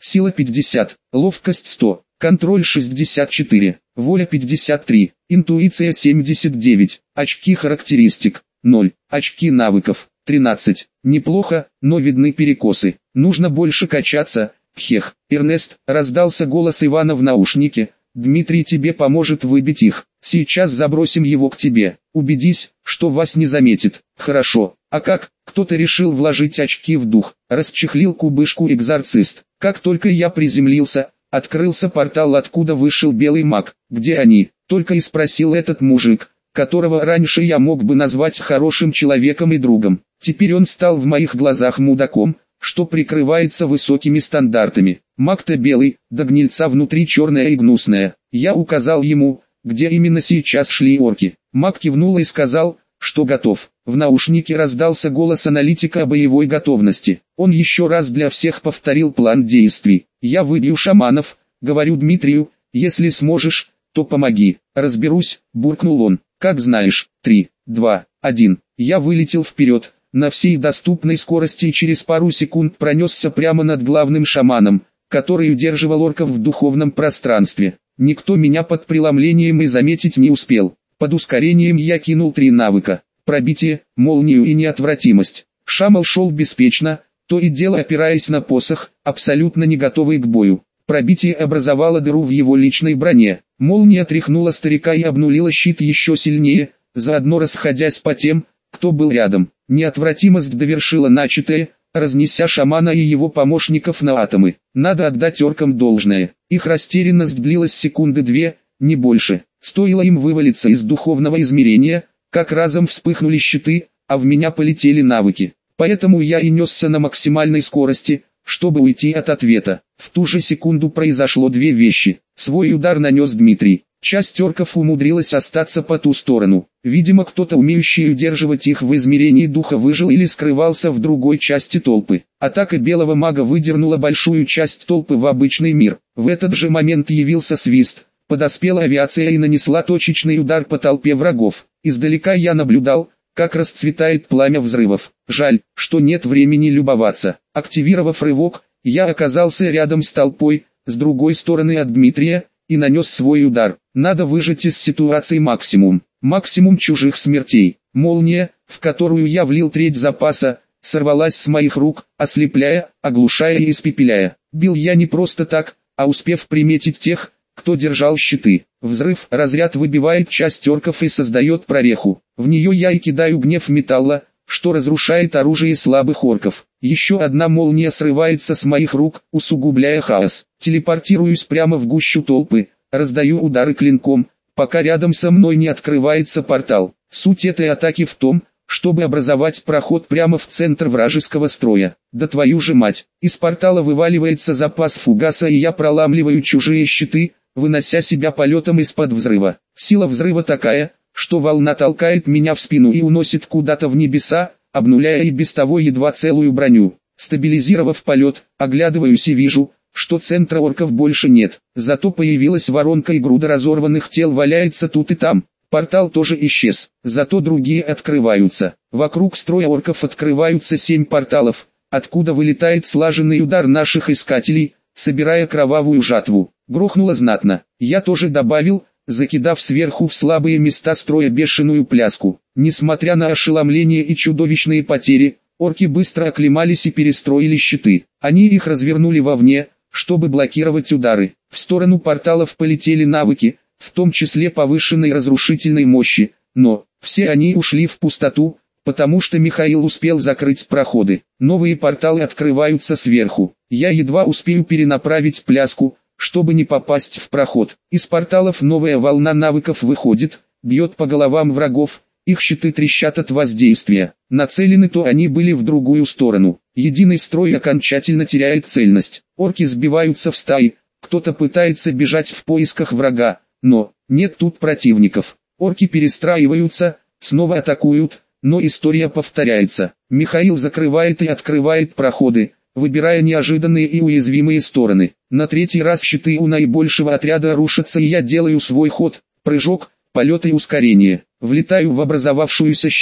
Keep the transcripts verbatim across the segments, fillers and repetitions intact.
сила пятьдесят, ловкость сто, контроль шестьдесят четыре, воля пятьдесят три, интуиция семьдесят девять, очки характеристик ноль, очки навыков тринадцать. Неплохо, но видны перекосы. Нужно больше качаться. Хех, Эрнест, раздался голос Ивана в наушнике. Дмитрий тебе поможет выбить их. Сейчас забросим его к тебе. Убедись, что вас не заметит. Хорошо. А как? Кто-то решил вложить очки в дух. Расчехлил кубышку экзорцист. Как только я приземлился, открылся портал, откуда вышел белый маг. Где они? Только и спросил этот мужик, которого раньше я мог бы назвать хорошим человеком и другом. Теперь он стал в моих глазах мудаком, что прикрывается высокими стандартами. Маг-то белый, да гнильца внутри черная и гнусная. Я указал ему, где именно сейчас шли орки. Маг кивнул и сказал, что готов. В наушнике раздался голос аналитика о боевой готовности. Он еще раз для всех повторил план действий. Я выбью шаманов, говорю Дмитрию, если сможешь, то помоги. Разберусь, буркнул он. Как знаешь. Три, два, один. Я вылетел вперед, на всей доступной скорости и через пару секунд пронесся прямо над главным шаманом, который удерживал орков в духовном пространстве. Никто меня под преломлением и заметить не успел. Под ускорением я кинул три навыка: пробитие, молнию и неотвратимость. Шамал шел беспечно, то и дело опираясь на посох, абсолютно не готовый к бою. Пробитие образовало дыру в его личной броне. Молния тряхнула старика и обнулила щит еще сильнее, заодно расходясь по тем, кто был рядом. Неотвратимость довершила начатое, разнеся шамана и его помощников на атомы. Надо отдать оркам должное. Их растерянность длилась секунды две, не больше. Стоило им вывалиться из духовного измерения, как разом вспыхнули щиты, а в меня полетели навыки. Поэтому я и несся на максимальной скорости, чтобы уйти от ответа. В ту же секунду произошло две вещи. Свой удар нанес Дмитрий. Часть орков умудрилась остаться по ту сторону. Видимо, кто-то, умеющий удерживать их в измерении духа, выжил или скрывался в другой части толпы. Атака белого мага выдернула большую часть толпы в обычный мир. В этот же момент явился свист. Подоспела авиация и нанесла точечный удар по толпе врагов. Издалека я наблюдал, как расцветает пламя взрывов. Жаль, что нет времени любоваться. Активировав рывок, я оказался рядом с толпой, с другой стороны от Дмитрия, и нанес свой удар. Надо выжать из ситуации максимум. Максимум чужих смертей. Молния, в которую я влил треть запаса, сорвалась с моих рук, ослепляя, оглушая и испепеляя. Бил я не просто так, а успев приметить тех, кто держал щиты. Взрыв, разряд выбивает часть орков и создает прореху. В нее я и кидаю гнев металла, что разрушает оружие слабых орков. Еще одна молния срывается с моих рук, усугубляя хаос. Телепортируюсь прямо в гущу толпы, раздаю удары клинком, пока рядом со мной не открывается портал. Суть этой атаки в том, чтобы образовать проход прямо в центр вражеского строя. Да твою же мать! Из портала вываливается запас фугаса, и я проламливаю чужие щиты, вынося себя полетом из-под взрыва. Сила взрыва такая, что волна толкает меня в спину и уносит куда-то в небеса, обнуляя и без того едва целую броню. Стабилизировав полет, оглядываюсь и вижу, что центра орков больше нет. Зато появилась воронка и груда разорванных тел валяется тут и там. Портал тоже исчез, зато другие открываются. Вокруг строя орков открываются семь порталов, откуда вылетает слаженный удар наших искателей, собирая кровавую жатву. Грохнуло знатно. Я тоже добавил, закидав сверху в слабые места строя бешеную пляску. Несмотря на ошеломление и чудовищные потери, орки быстро оклемались и перестроили щиты. Они их развернули вовне, чтобы блокировать удары. В сторону порталов полетели навыки, в том числе повышенной разрушительной мощи, но все они ушли в пустоту, потому что Михаил успел закрыть проходы. Новые порталы открываются сверху. Я едва успею перенаправить пляску, чтобы не попасть в проход. Из порталов новая волна навыков выходит, бьет по головам врагов, их щиты трещат от воздействия. Нацелены то они были в другую сторону. Единый строй окончательно теряет цельность. Орки сбиваются в стаи, кто-то пытается бежать в поисках врага, но нет тут противников. Орки перестраиваются, снова атакуют, но история повторяется. Михаил закрывает и открывает проходы, выбирая неожиданные и уязвимые стороны. На третий раз щиты у наибольшего отряда рушатся, и я делаю свой ход, прыжок, полет и ускорение. Влетаю в образовавшуюся щель,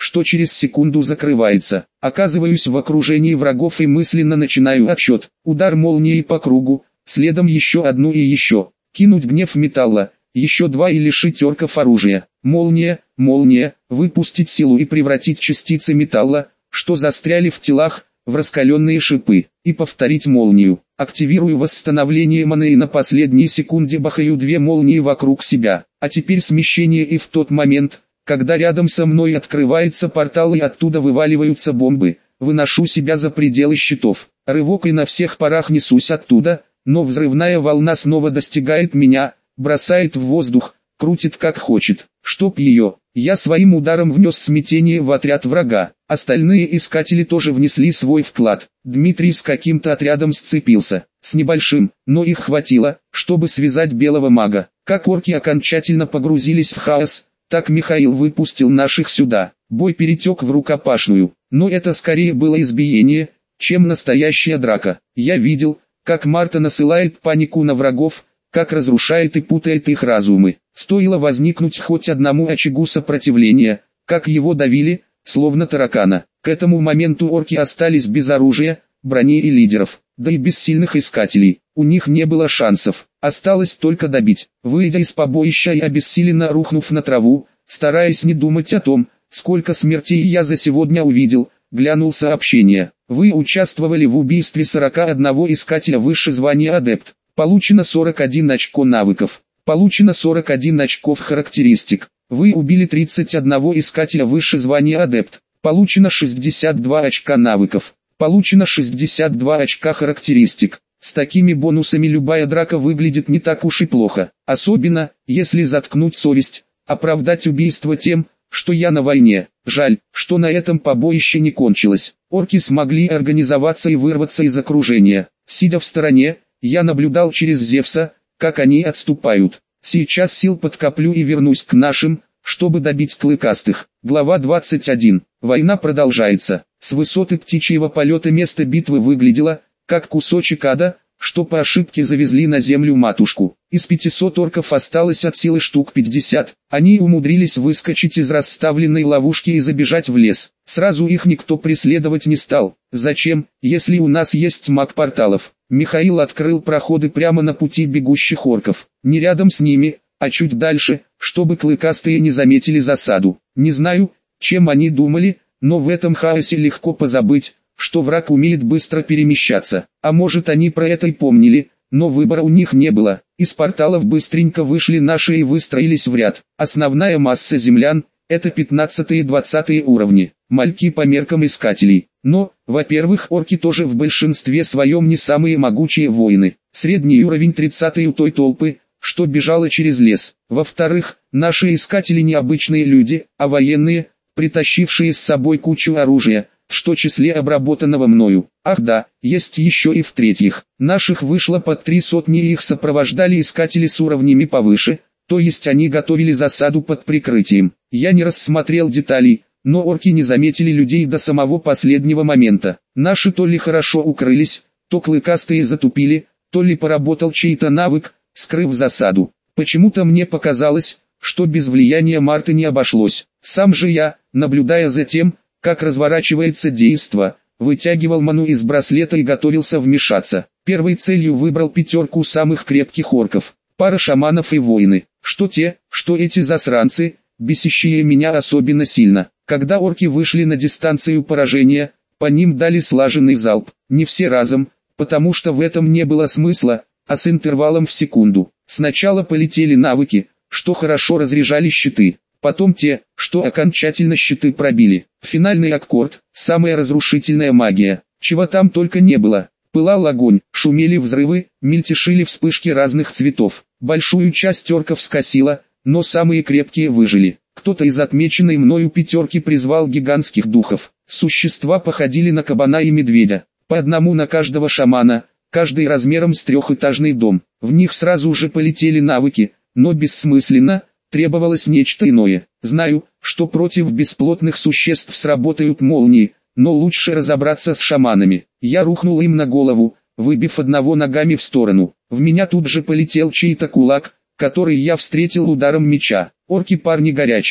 что через секунду закрывается. Оказываюсь в окружении врагов и мысленно начинаю отсчет. Удар молнии по кругу, следом еще одну и еще. Кинуть гнев металла, еще два и лишить орков оружия. Молния, молния, выпустить силу и превратить частицы металла, что застряли в телах, в раскаленные шипы, и повторить молнию. Активирую восстановление маны и на последней секунде бахаю две молнии вокруг себя. А теперь смещение и в тот момент, когда рядом со мной открывается портал и оттуда вываливаются бомбы, выношу себя за пределы щитов. Рывок и на всех парах несусь оттуда, но взрывная волна снова достигает меня, бросает в воздух, крутит как хочет. Чтоб ее, я своим ударом внес смятение в отряд врага. Остальные искатели тоже внесли свой вклад. Дмитрий с каким-то отрядом сцепился, с небольшим, но их хватило, чтобы связать белого мага. Как орки окончательно погрузились в хаос, так Михаил выпустил наших сюда. Бой перетек в рукопашную, но это скорее было избиение, чем настоящая драка. Я видел, как Марта насылает панику на врагов, как разрушает и путает их разумы. Стоило возникнуть хоть одному очагу сопротивления, как его давили, словно таракана. К этому моменту орки остались без оружия, брони и лидеров, да и без сильных искателей. У них не было шансов, осталось только добить. Выйдя из побоища и обессиленно рухнув на траву, стараясь не думать о том, сколько смертей я за сегодня увидел, глянул сообщение. Вы участвовали в убийстве сорока одного искателя выше звания адепт. Получено сорок один очко навыков. Получено сорок один очков характеристик. Вы убили тридцать одного искателя выше звания адепт. Получено шестьдесят два очка навыков. Получено шестьдесят два очка характеристик. С такими бонусами любая драка выглядит не так уж и плохо. Особенно, если заткнуть совесть, оправдать убийство тем, что я на войне. Жаль, что на этом побоище не кончилось. Орки смогли организоваться и вырваться из окружения. Сидя в стороне, я наблюдал через Зевса, как они отступают. Сейчас сил подкоплю и вернусь к нашим, чтобы добить клыкастых. Глава двадцать один. Война продолжается. С высоты птичьего полета место битвы выглядело, как кусочек ада, что по ошибке завезли на землю матушку. Из пятисот орков осталось от силы штук пятьдесят. Они умудрились выскочить из расставленной ловушки и забежать в лес. Сразу их никто преследовать не стал. Зачем, если у нас есть маг порталов? Михаил открыл проходы прямо на пути бегущих орков. Не рядом с ними, а чуть дальше, чтобы клыкастые не заметили засаду. Не знаю, чем они думали, но в этом хаосе легко позабыть, что враг умеет быстро перемещаться. А может, они про это и помнили, но выбора у них не было. Из порталов быстренько вышли наши и выстроились в ряд. Основная масса землян – это пятнадцатые и двадцатые уровни, мальки по меркам искателей. Но, во-первых, орки тоже в большинстве своем не самые могучие воины. Средний уровень тридцатый у той толпы, что бежала через лес. Во-вторых, наши искатели не обычные люди, а военные, притащившие с собой кучу оружия, что числе обработанного мною. Ах да, есть еще и в-третьих, наших вышло под три сотни и их сопровождали искатели с уровнями повыше, то есть они готовили засаду под прикрытием. Я не рассмотрел деталей, но орки не заметили людей до самого последнего момента. Наши то ли хорошо укрылись, то клыкастые затупили, то ли поработал чей-то навык, скрыв засаду. Почему-то мне показалось, что без влияния Марты не обошлось. Сам же я, наблюдая за тем, как разворачивается действо, вытягивал ману из браслета и готовился вмешаться. Первой целью выбрал пятерку самых крепких орков, пара шаманов и воины. Что те, что эти засранцы, бесящие меня особенно сильно. Когда орки вышли на дистанцию поражения, по ним дали слаженный залп. Не все разом, потому что в этом не было смысла, а с интервалом в секунду. Сначала полетели навыки, что хорошо разряжали щиты. Потом те, что окончательно щиты пробили. Финальный аккорд, самая разрушительная магия. Чего там только не было. Пылал огонь, шумели взрывы, мельтешили вспышки разных цветов. Большую часть орков скосило, но самые крепкие выжили. Кто-то из отмеченной мною пятерки призвал гигантских духов. Существа походили на кабана и медведя. По одному на каждого шамана, каждый размером с трехэтажный дом. В них сразу же полетели навыки, но бессмысленно, требовалось нечто иное. Знаю, что против бесплотных существ сработают молнии, но лучше разобраться с шаманами. Я рухнул им на голову, выбив одного ногами в сторону. В меня тут же полетел чей-то кулак, который я встретил ударом меча. Орки парни горячие.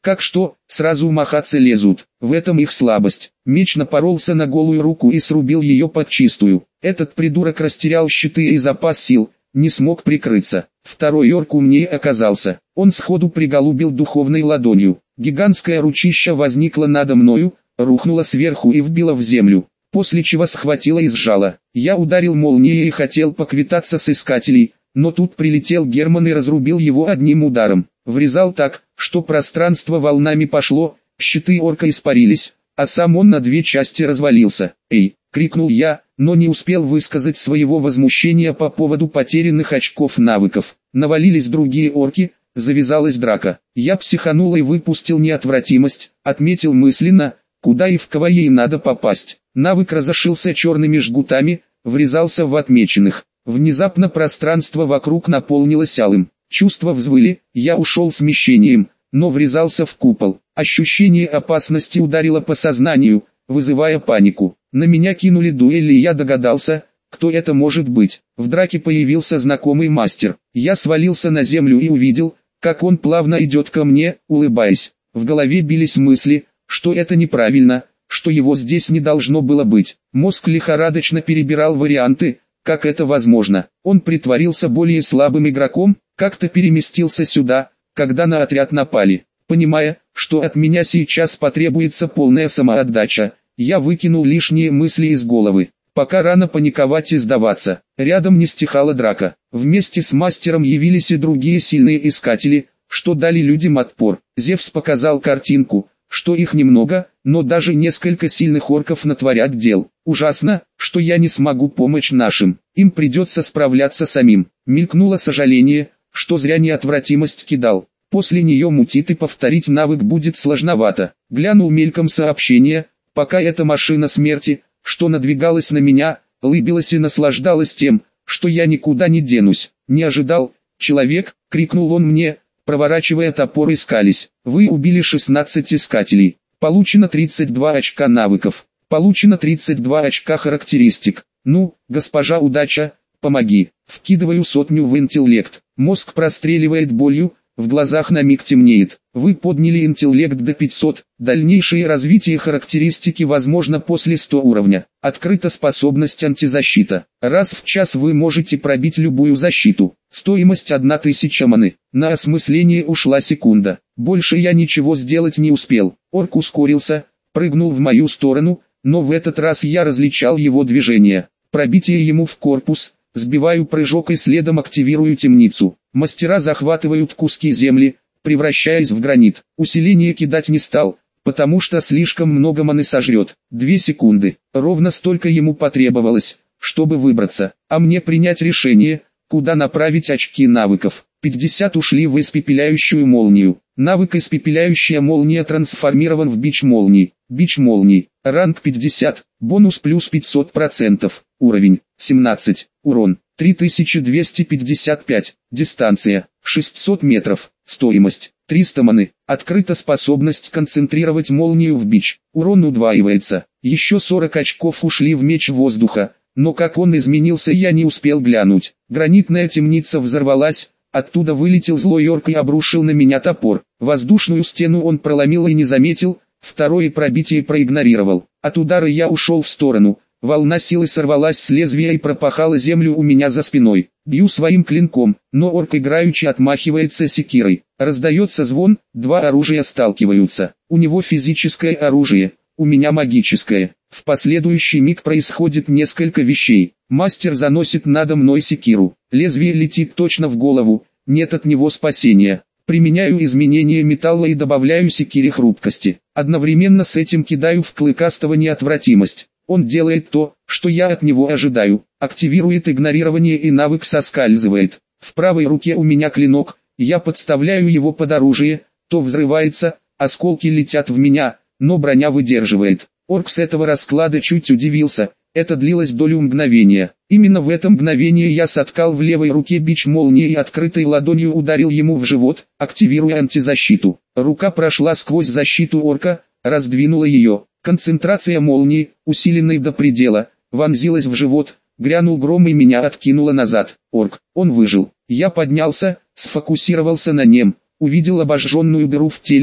Как что, сразу махаться лезут, в этом их слабость. Меч напоролся на голую руку и срубил ее подчистую. Этот придурок растерял щиты и запас сил, не смог прикрыться. Второй орк умнее оказался. Он сходу приголубил духовной ладонью. Гигантское ручище возникло надо мною, рухнуло сверху и вбило в землю, после чего схватило и сжало. Я ударил молнией и хотел поквитаться с искателей, но тут прилетел Герман и разрубил его одним ударом. Врезал так, что пространство волнами пошло, щиты орка испарились, а сам он на две части развалился. «Эй!» — крикнул я, но не успел высказать своего возмущения по поводу потерянных очков навыков. Навалились другие орки, завязалась драка. Я психанул и выпустил неотвратимость, отметил мысленно, куда и в кого ей надо попасть. Навык разошился черными жгутами, врезался в отмеченных. Внезапно пространство вокруг наполнилось алым. Чувства взвыли, я ушел смещением, но врезался в купол. Ощущение опасности ударило по сознанию, вызывая панику. На меня кинули дуэль, и я догадался, кто это может быть. В драке появился знакомый мастер. Я свалился на землю и увидел, как он плавно идет ко мне, улыбаясь. В голове бились мысли, что это неправильно, что его здесь не должно было быть. Мозг лихорадочно перебирал варианты, как это возможно. Он притворился более слабым игроком, как-то переместился сюда, когда на отряд напали. Понимая, что от меня сейчас потребуется полная самоотдача, я выкинул лишние мысли из головы. Пока рано паниковать и сдаваться. Рядом не стихала драка. Вместе с мастером явились и другие сильные искатели, что дали людям отпор. Зевс показал картинку, что их немного, но даже несколько сильных орков натворят дел. Ужасно, что я не смогу помочь нашим. Им придется справляться самим. Мелькнуло сожаление, что зря неотвратимость кидал. После нее мутит и повторить навык будет сложновато. Глянул мельком сообщение, пока эта машина смерти, что надвигалась на меня, лыбилась и наслаждалась тем, что я никуда не денусь. Не ожидал, человек, крикнул он мне, проворачивая топор и скались. Вы убили шестнадцать искателей. Получено тридцать два очка навыков. Получено тридцать два очка характеристик. Ну, госпожа удача, помоги. Вкидываю сотню в интеллект. Мозг простреливает болью, в глазах на миг темнеет. Вы подняли интеллект до пятисот. Дальнейшее развитие характеристики возможно после ста уровня. Открыта способность антизащита. Раз в час вы можете пробить любую защиту. Стоимость одна тысяча маны. На осмысление ушла секунда. Больше я ничего сделать не успел. Орк ускорился, прыгнул в мою сторону, но в этот раз я различал его движение. Пробитие ему в корпус. Сбиваю прыжок и следом активирую темницу. Мастера захватывают куски земли, превращаясь в гранит. Усиление кидать не стал, потому что слишком много маны сожрет. Две секунды. Ровно столько ему потребовалось, чтобы выбраться. А мне принять решение, куда направить очки навыков. пятьдесят ушли в испепеляющую молнию. Навык испепеляющая молния трансформирован в бич молний. Бич молний. Ранг пятьдесят. Бонус плюс пятьсот процентов. Уровень семнадцать. Урон три тысячи двести пятьдесят пять. Дистанция шестьсот метров. Стоимость триста маны. Открыта способность концентрировать молнию в бич. Урон удваивается. Еще сорок очков ушли в меч воздуха, но как он изменился, я не успел глянуть. Гранитная темница взорвалась, оттуда вылетел злой орк и обрушил на меня топор. Воздушную стену он проломил и не заметил, второе пробитие проигнорировал. От удара я ушел в сторону. Волна силы сорвалась с лезвия и пропахала землю у меня за спиной. Бью своим клинком, но орк играючи отмахивается секирой. Раздается звон, два оружия сталкиваются. У него физическое оружие, у меня магическое. В последующий миг происходит несколько вещей. Мастер заносит надо мной секиру. Лезвие летит точно в голову, нет от него спасения. Применяю изменение металла и добавляю секире хрупкости. Одновременно с этим кидаю в клыкастого неотвратимость. Он делает то, что я от него ожидаю. Активирует игнорирование и навык соскальзывает. В правой руке у меня клинок, я подставляю его под оружие, то взрывается, осколки летят в меня, но броня выдерживает. Орк с этого расклада чуть удивился, это длилось долю мгновения. Именно в это мгновение я соткал в левой руке бич молнии и открытой ладонью ударил ему в живот, активируя антизащиту. Рука прошла сквозь защиту орка, раздвинула ее. Концентрация молнии, усиленной до предела, вонзилась в живот, грянул гром и меня откинуло назад. Орк, он выжил. Я поднялся, сфокусировался на нем, увидел обожженную дыру в теле,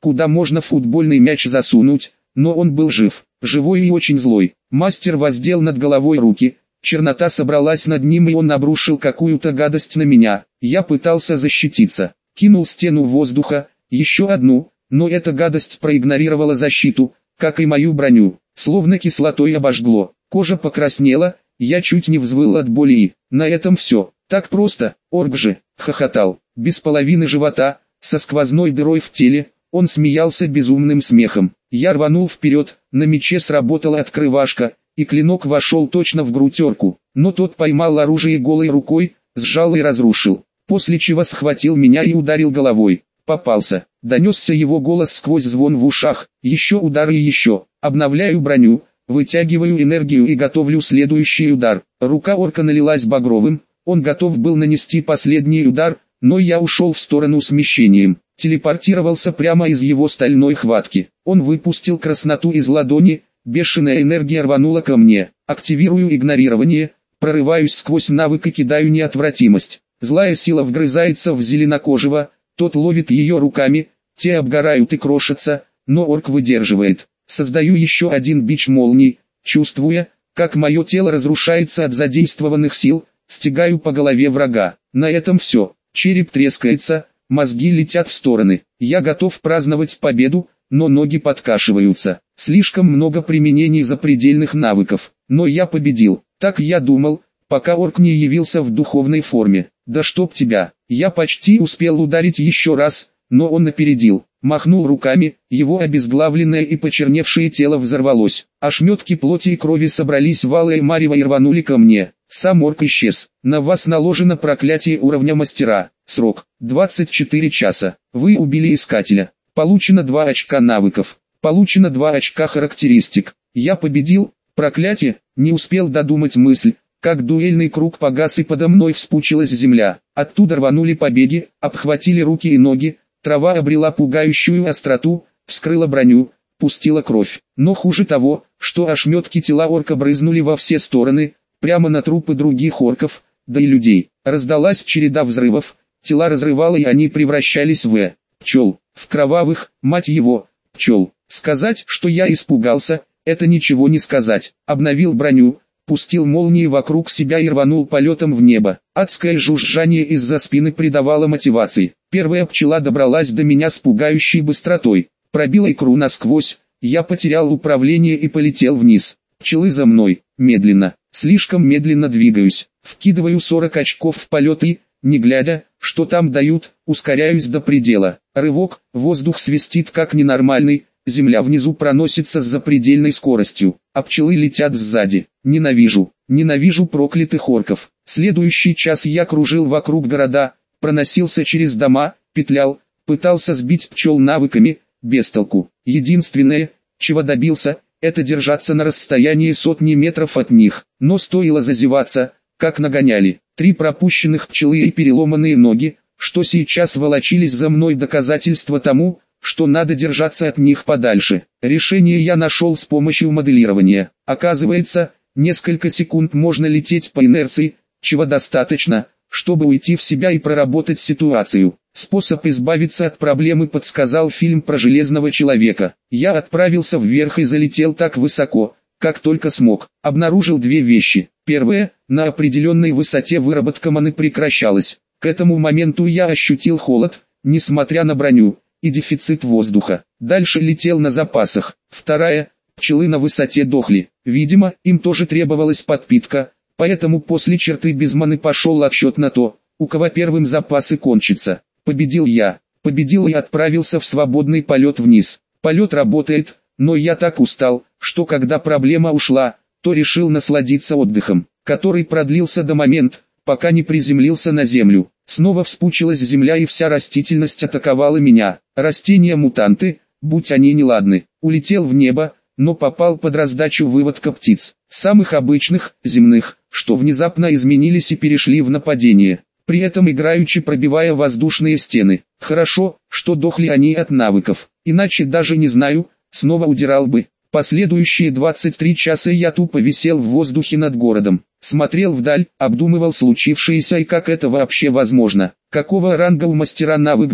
куда можно футбольный мяч засунуть, но он был жив, живой и очень злой. Мастер воздел над головой руки, чернота собралась над ним и он обрушил какую-то гадость на меня. Я пытался защититься, кинул стену воздуха, еще одну, но эта гадость проигнорировала защиту, как и мою броню, словно кислотой обожгло. Кожа покраснела, я чуть не взвыл от боли и на этом все. Так просто, орк же, хохотал, без половины живота, со сквозной дырой в теле, он смеялся безумным смехом. Я рванул вперед, на мече сработала открывашка, и клинок вошел точно в грудь орку, но тот поймал оружие голой рукой, сжал и разрушил, после чего схватил меня и ударил головой. Попался, донесся его голос сквозь звон в ушах, еще удар и еще, обновляю броню, вытягиваю энергию и готовлю следующий удар. Рука орка налилась багровым, он готов был нанести последний удар, но я ушел в сторону смещением, телепортировался прямо из его стальной хватки. Он выпустил красноту из ладони, бешеная энергия рванула ко мне, активирую игнорирование, прорываюсь сквозь навык и кидаю неотвратимость. Злая сила вгрызается в зеленокожего, тот ловит ее руками, те обгорают и крошатся, но орк выдерживает. Создаю еще один бич молний, чувствуя, как мое тело разрушается от задействованных сил, стегаю по голове врага. На этом все, череп трескается, мозги летят в стороны. Я готов праздновать победу, но ноги подкашиваются. Слишком много применений запредельных навыков, но я победил. Так я думал, пока орк не явился в духовной форме. Да чтоб тебя, я почти успел ударить еще раз, но он опередил. Махнул руками, его обезглавленное и почерневшее тело взорвалось. Ошметки плоти и крови собрались в алое марево и рванули ко мне. Сам орк исчез. На вас наложено проклятие уровня мастера. Срок двадцать четыре часа. Вы убили искателя. Получено два очка навыков. Получено два очка характеристик. Я победил. Проклятие. Не успел додумать мысль, как дуэльный круг погас и подо мной вспучилась земля. Оттуда рванули побеги, обхватили руки и ноги. Трава обрела пугающую остроту, вскрыла броню, пустила кровь. Но хуже того, что ошметки тела орка брызнули во все стороны, прямо на трупы других орков, да и людей. Раздалась череда взрывов, тела разрывало и они превращались в пчел, в кровавых, мать его, пчел. Сказать, что я испугался, это ничего не сказать. Обновил броню, пустил молнии вокруг себя и рванул полетом в небо. Адское жужжание из-за спины придавало мотивации. Первая пчела добралась до меня с пугающей быстротой, пробила икру насквозь, я потерял управление и полетел вниз. Пчелы за мной, медленно, слишком медленно двигаюсь, вкидываю сорок очков в полет и, не глядя, что там дают, ускоряюсь до предела. Рывок, воздух свистит как ненормальный, земля внизу проносится с запредельной скоростью, а пчелы летят сзади. Ненавижу, ненавижу проклятых орков. Следующий час я кружил вокруг города, проносился через дома, петлял, пытался сбить пчел навыками, без толку. Единственное, чего добился, это держаться на расстоянии сотни метров от них. Но стоило зазеваться, как нагоняли. Три пропущенных пчелы и переломанные ноги, что сейчас волочились за мной, доказательство тому, что надо держаться от них подальше. Решение я нашел с помощью моделирования. Оказывается, несколько секунд можно лететь по инерции, чего достаточно, чтобы уйти в себя и проработать ситуацию. Способ избавиться от проблемы подсказал фильм про Железного Человека. Я отправился вверх и залетел так высоко, как только смог. Обнаружил две вещи. Первое, на определенной высоте выработка маны прекращалась. К этому моменту я ощутил холод, несмотря на броню, и дефицит воздуха. Дальше летел на запасах. Вторая, пчелы на высоте дохли. Видимо, им тоже требовалась подпитка, поэтому после черты без маны пошел отсчет на то, у кого первым запасы кончатся. Победил я. Победил и отправился в свободный полет вниз. Полет работает, но я так устал, что когда проблема ушла, то решил насладиться отдыхом, который продлился до момента, пока не приземлился на землю. Снова вспучилась земля и вся растительность атаковала меня. Растения-мутанты, будь они неладны, улетел в небо, но попал под раздачу выводка птиц, самых обычных, земных, что внезапно изменились и перешли в нападение, при этом играючи пробивая воздушные стены. Хорошо, что дохли они от навыков, иначе даже не знаю, снова удирал бы. Последующие двадцать три часа я тупо висел в воздухе над городом, смотрел вдаль, обдумывал случившееся и как это вообще возможно, какого ранга у мастера навык был,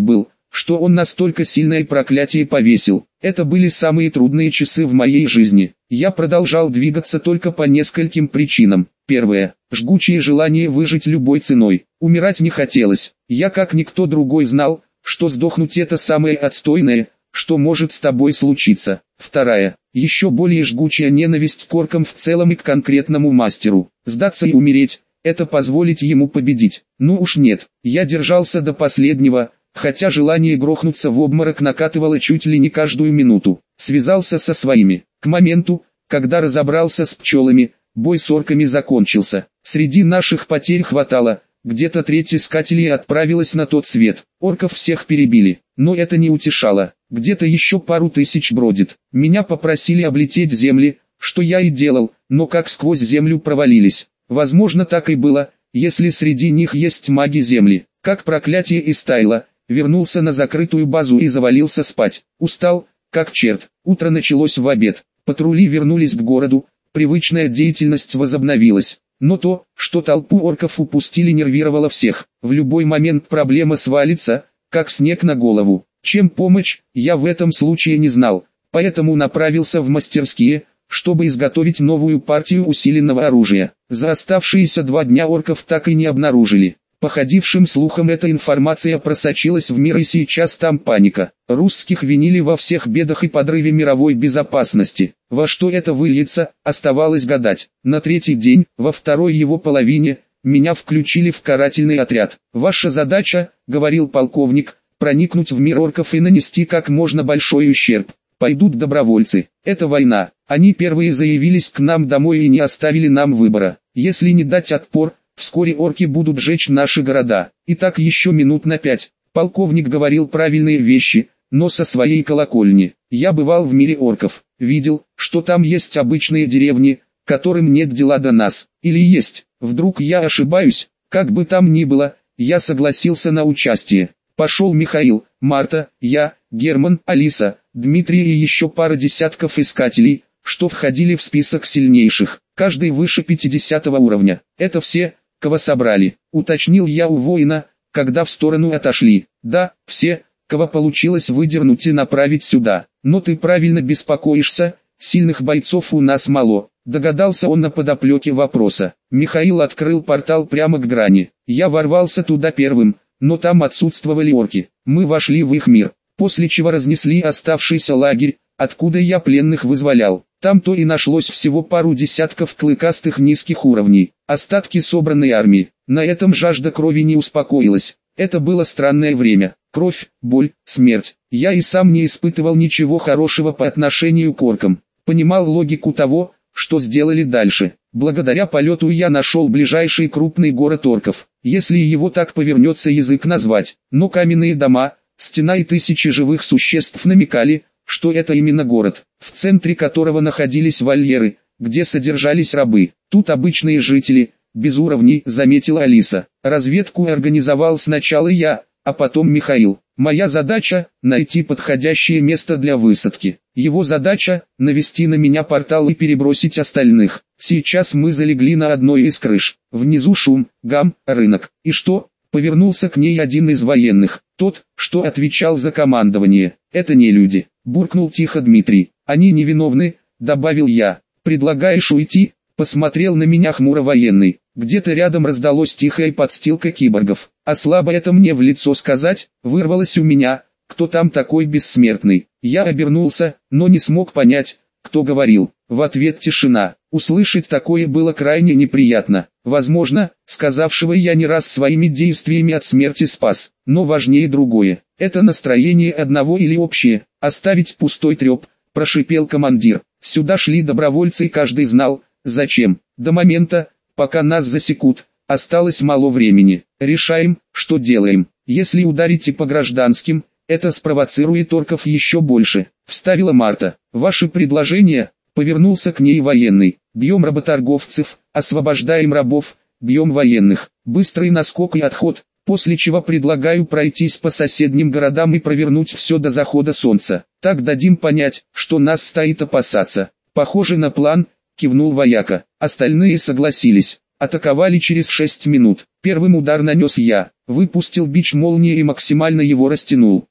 что он настолько сильное проклятие повесил. Это были самые трудные часы в моей жизни. Я продолжал двигаться только по нескольким причинам. Первое. Жгучее желание выжить любой ценой. Умирать не хотелось. Я как никто другой знал, что сдохнуть это самое отстойное, что может с тобой случиться. Вторая. Еще более жгучая ненависть к оркам в целом и к конкретному мастеру. Сдаться и умереть – это позволить ему победить. Ну уж нет. Я держался до последнего, хотя желание грохнуться в обморок накатывало чуть ли не каждую минуту. Связался со своими. К моменту, когда разобрался с пчелами, бой с орками закончился. Среди наших потерь хватало, где-то треть искателей отправилась на тот свет. Орков всех перебили, но это не утешало. Где-то еще пару тысяч бродит. Меня попросили облететь земли, что я и делал, но как сквозь землю провалились. Возможно, так и было, если среди них есть маги земли. Как проклятие и стайло, вернулся на закрытую базу и завалился спать. Устал, как черт. Утро началось в обед. Патрули вернулись к городу, привычная деятельность возобновилась. Но то, что толпу орков упустили, нервировало всех. В любой момент проблема свалится, как снег на голову. Чем помочь, я в этом случае не знал, поэтому направился в мастерские, чтобы изготовить новую партию усиленного оружия. За оставшиеся два дня орков так и не обнаружили. По ходившим слухам эта информация просочилась в мир, и сейчас там паника. Русских винили во всех бедах и подрыве мировой безопасности. Во что это выльется, оставалось гадать. На третий день, во второй его половине, меня включили в карательный отряд. «Ваша задача, — говорил полковник, — проникнуть в мир орков и нанести как можно большой ущерб. Пойдут добровольцы. Это война. Они первые заявились к нам домой и не оставили нам выбора. Если не дать отпор, вскоре орки будут жечь наши города». И так еще минут на пять. Полковник говорил правильные вещи, но со своей колокольни. Я бывал в мире орков, видел, что там есть обычные деревни, которым нет дела до нас. Или есть, вдруг я ошибаюсь. Как бы там ни было, я согласился на участие. Пошел Михаил, Марта, я, Герман, Алиса, Дмитрий и еще пара десятков искателей, что входили в список сильнейших, каждый выше пятидесятого уровня. Это все, кого собрали, уточнил я у воина, когда в сторону отошли. Да, все, кого получилось выдернуть и направить сюда. Но ты правильно беспокоишься, сильных бойцов у нас мало. Догадался он на подоплеке вопроса. Михаил открыл портал прямо к грани. Я ворвался туда первым, но там отсутствовали орки. Мы вошли в их мир, после чего разнесли оставшийся лагерь, откуда я пленных вызволял. Там то и нашлось всего пару десятков клыкастых низких уровней, остатки собранной армии. На этом жажда крови не успокоилась. Это было странное время. Кровь, боль, смерть. Я и сам не испытывал ничего хорошего по отношению к оркам. Понимал логику того, что сделали дальше. Благодаря полету я нашел ближайший крупный город орков, если его так повернется язык назвать. Но каменные дома, стена и тысячи живых существ намекали, что это именно город, в центре которого находились вольеры, где содержались рабы. Тут обычные жители, без уровней, заметила Алиса. Разведку организовал сначала я, а потом Михаил. Моя задача – найти подходящее место для высадки. Его задача – навести на меня портал и перебросить остальных. Сейчас мы залегли на одной из крыш. Внизу шум, гам, рынок. И что? Повернулся к ней один из военных. Тот, что отвечал за командование. Это не люди. Буркнул тихо Дмитрий. Они невиновны, добавил я. Предлагаешь уйти? Посмотрел на меня хмуро военный. Где-то рядом раздалось тихая подстилка киборгов. А слабо это мне в лицо сказать, вырвалось у меня. Кто там такой бессмертный? Я обернулся, но не смог понять, кто говорил. В ответ тишина. Услышать такое было крайне неприятно. Возможно, сказавшего я не раз своими действиями от смерти спас. Но важнее другое. Это настроение одного или общее. Оставить пустой треп, прошипел командир. Сюда шли добровольцы и каждый знал, зачем. До момента, пока нас засекут, осталось мало времени. Решаем, что делаем. Если ударите по гражданским, это спровоцирует орков еще больше. Вставила Марта. Ваше предложение? Повернулся к ней военный. Бьем работорговцев, освобождаем рабов, бьем военных. Быстрый наскок и отход, после чего предлагаю пройтись по соседним городам и провернуть все до захода солнца. Так дадим понять, что нас стоит опасаться. Похоже на план, кивнул вояка. Остальные согласились. Атаковали через шесть минут. Первым удар нанес я. Выпустил бич молнии и максимально его растянул.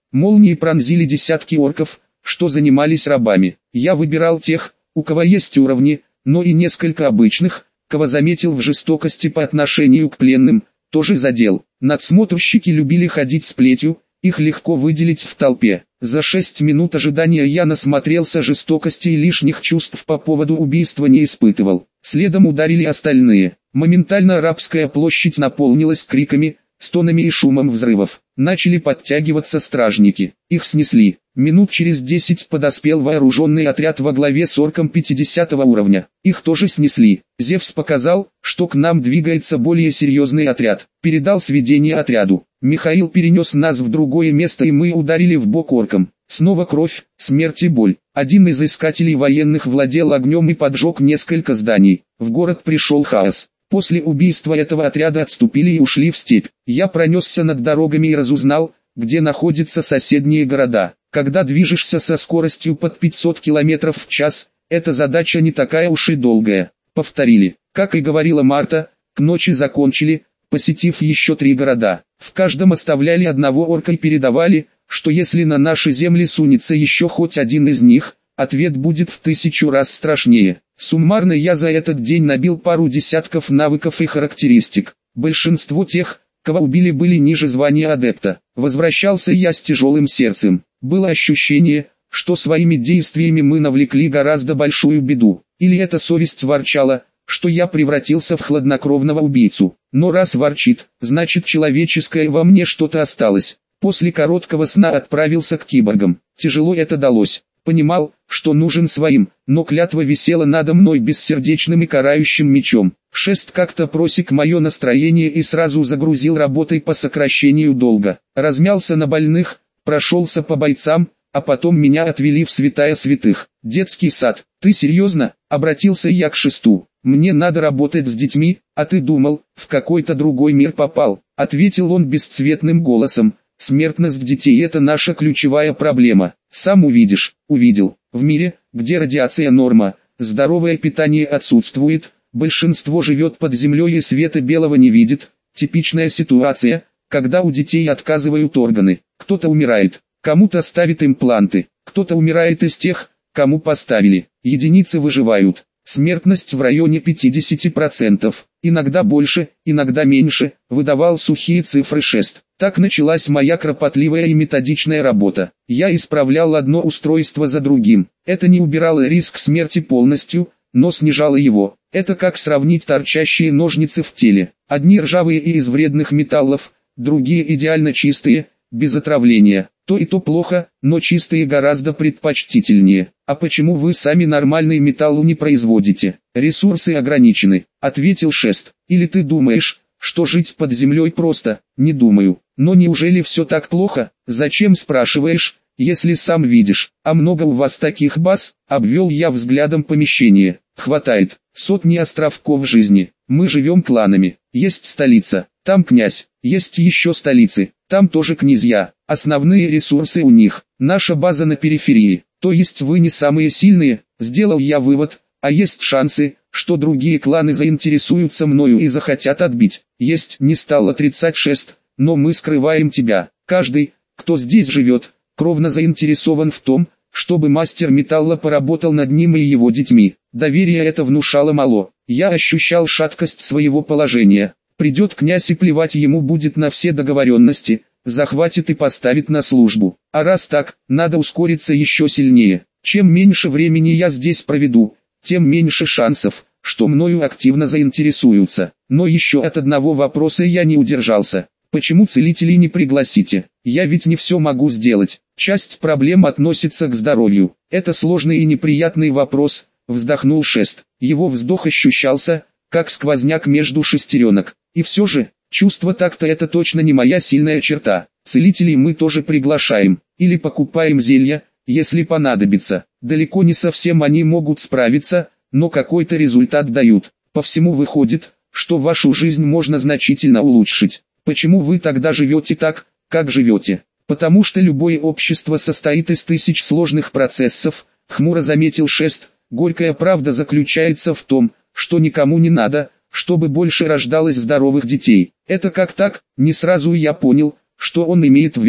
Молнии пронзили десятки орков, что занимались рабами. Я выбирал тех, у кого есть уровни, но и несколько обычных, кого заметил в жестокости по отношению к пленным, тоже задел. Надсмотрщики любили ходить с плетью, их легко выделить в толпе. За шесть минут ожидания я насмотрелся жестокости и лишних чувств по поводу убийства не испытывал. Следом ударили остальные. Моментально арабская площадь наполнилась криками, стонами и шумом взрывов. Начали подтягиваться стражники. Их снесли. Минут через десять подоспел вооруженный отряд во главе с орком пятидесятого уровня. Их тоже снесли. Зевс показал, что к нам двигается более серьезный отряд. Передал сведения отряду. Михаил перенес нас в другое место, и мы ударили в бок оркам. Снова кровь, смерть и боль. Один из искателей военных владел огнем и поджег несколько зданий. В город пришел хаос. После убийства этого отряда отступили и ушли в степь. Я пронесся над дорогами и разузнал, где находятся соседние города. Когда движешься со скоростью под пятьсот километров в час, эта задача не такая уж и долгая. Повторили. Как и говорила Марта, к ночи закончили, посетив еще три города. В каждом оставляли одного орка и передавали, что если на наши земли сунется еще хоть один из них, ответ будет в тысячу раз страшнее. Суммарно я за этот день набил пару десятков навыков и характеристик. Большинство тех, кого убили, были ниже звания адепта. Возвращался я с тяжелым сердцем. Было ощущение, что своими действиями мы навлекли гораздо большую беду. Или эта совесть ворчала, что я превратился в хладнокровного убийцу. Но раз ворчит, значит человеческое во мне что-то осталось. После короткого сна отправился к киборгам. Тяжело это далось. Понимал, что нужен своим, но клятва висела надо мной бессердечным и карающим мечом. Шест как-то просек мое настроение и сразу загрузил работой по сокращению долга. Размялся на больных, прошелся по бойцам, а потом меня отвели в святая святых. Детский сад. Ты серьезно? Обратился я к Шесту. Мне надо работать с детьми, а ты думал, в какой-то другой мир попал. Ответил он бесцветным голосом. Смертность детей – это наша ключевая проблема. Сам увидишь. Увидел. В мире, где радиация норма, здоровое питание отсутствует, большинство живет под землей и света белого не видит. Типичная ситуация, когда у детей отказывают органы. Кто-то умирает, кому-то ставят импланты, кто-то умирает из тех, кому поставили. Единицы выживают. Смертность в районе пятидесяти процентов, иногда больше, иногда меньше, выдавал сухие цифры Шест. Так началась моя кропотливая и методичная работа. Я исправлял одно устройство за другим. Это не убирало риск смерти полностью, но снижало его. Это как сравнить торчащие ножницы в теле. Одни ржавые и из вредных металлов, другие идеально чистые, без отравления. То и то плохо, но чистые гораздо предпочтительнее. А почему вы сами нормальный металл не производите? Ресурсы ограничены, ответил Шест. Или ты думаешь, что жить под землей просто? Не думаю. Но неужели все так плохо? Зачем спрашиваешь, если сам видишь? А много у вас таких баз? Обвел я взглядом помещение. Хватает. Сотни островков жизни. Мы живем кланами. Есть столица, там князь. Есть еще столицы, там тоже князья. Основные ресурсы у них. Наша база на периферии. То есть вы не самые сильные, сделал я вывод, а есть шансы, что другие кланы заинтересуются мною и захотят отбить. Есть, не стал отрицать Шест, но мы скрываем тебя. Каждый, кто здесь живет, кровно заинтересован в том, чтобы мастер металла поработал над ним и его детьми. Доверие это внушало мало. Я ощущал шаткость своего положения. Придет князь и плевать ему будет на все договоренности, захватит и поставит на службу. А раз так, надо ускориться еще сильнее. Чем меньше времени я здесь проведу, тем меньше шансов, что мною активно заинтересуются. Но еще от одного вопроса я не удержался. Почему целителей не пригласите? Я ведь не все могу сделать. Часть проблем относится к здоровью. Это сложный и неприятный вопрос, вздохнул Шест. Его вздох ощущался, как сквозняк между шестеренок. И все же, чувство такта это точно не моя сильная черта. Целителей мы тоже приглашаем, или покупаем зелья, если понадобится. Далеко не совсем они могут справиться, но какой-то результат дают. По всему выходит, что вашу жизнь можно значительно улучшить. Почему вы тогда живете так, как живете? Потому что любое общество состоит из тысяч сложных процессов, хмуро заметил Шест. Горькая правда заключается в том, что никому не надо, чтобы больше рождалось здоровых детей. Это как так? Не сразу я понял, что он имеет в виду.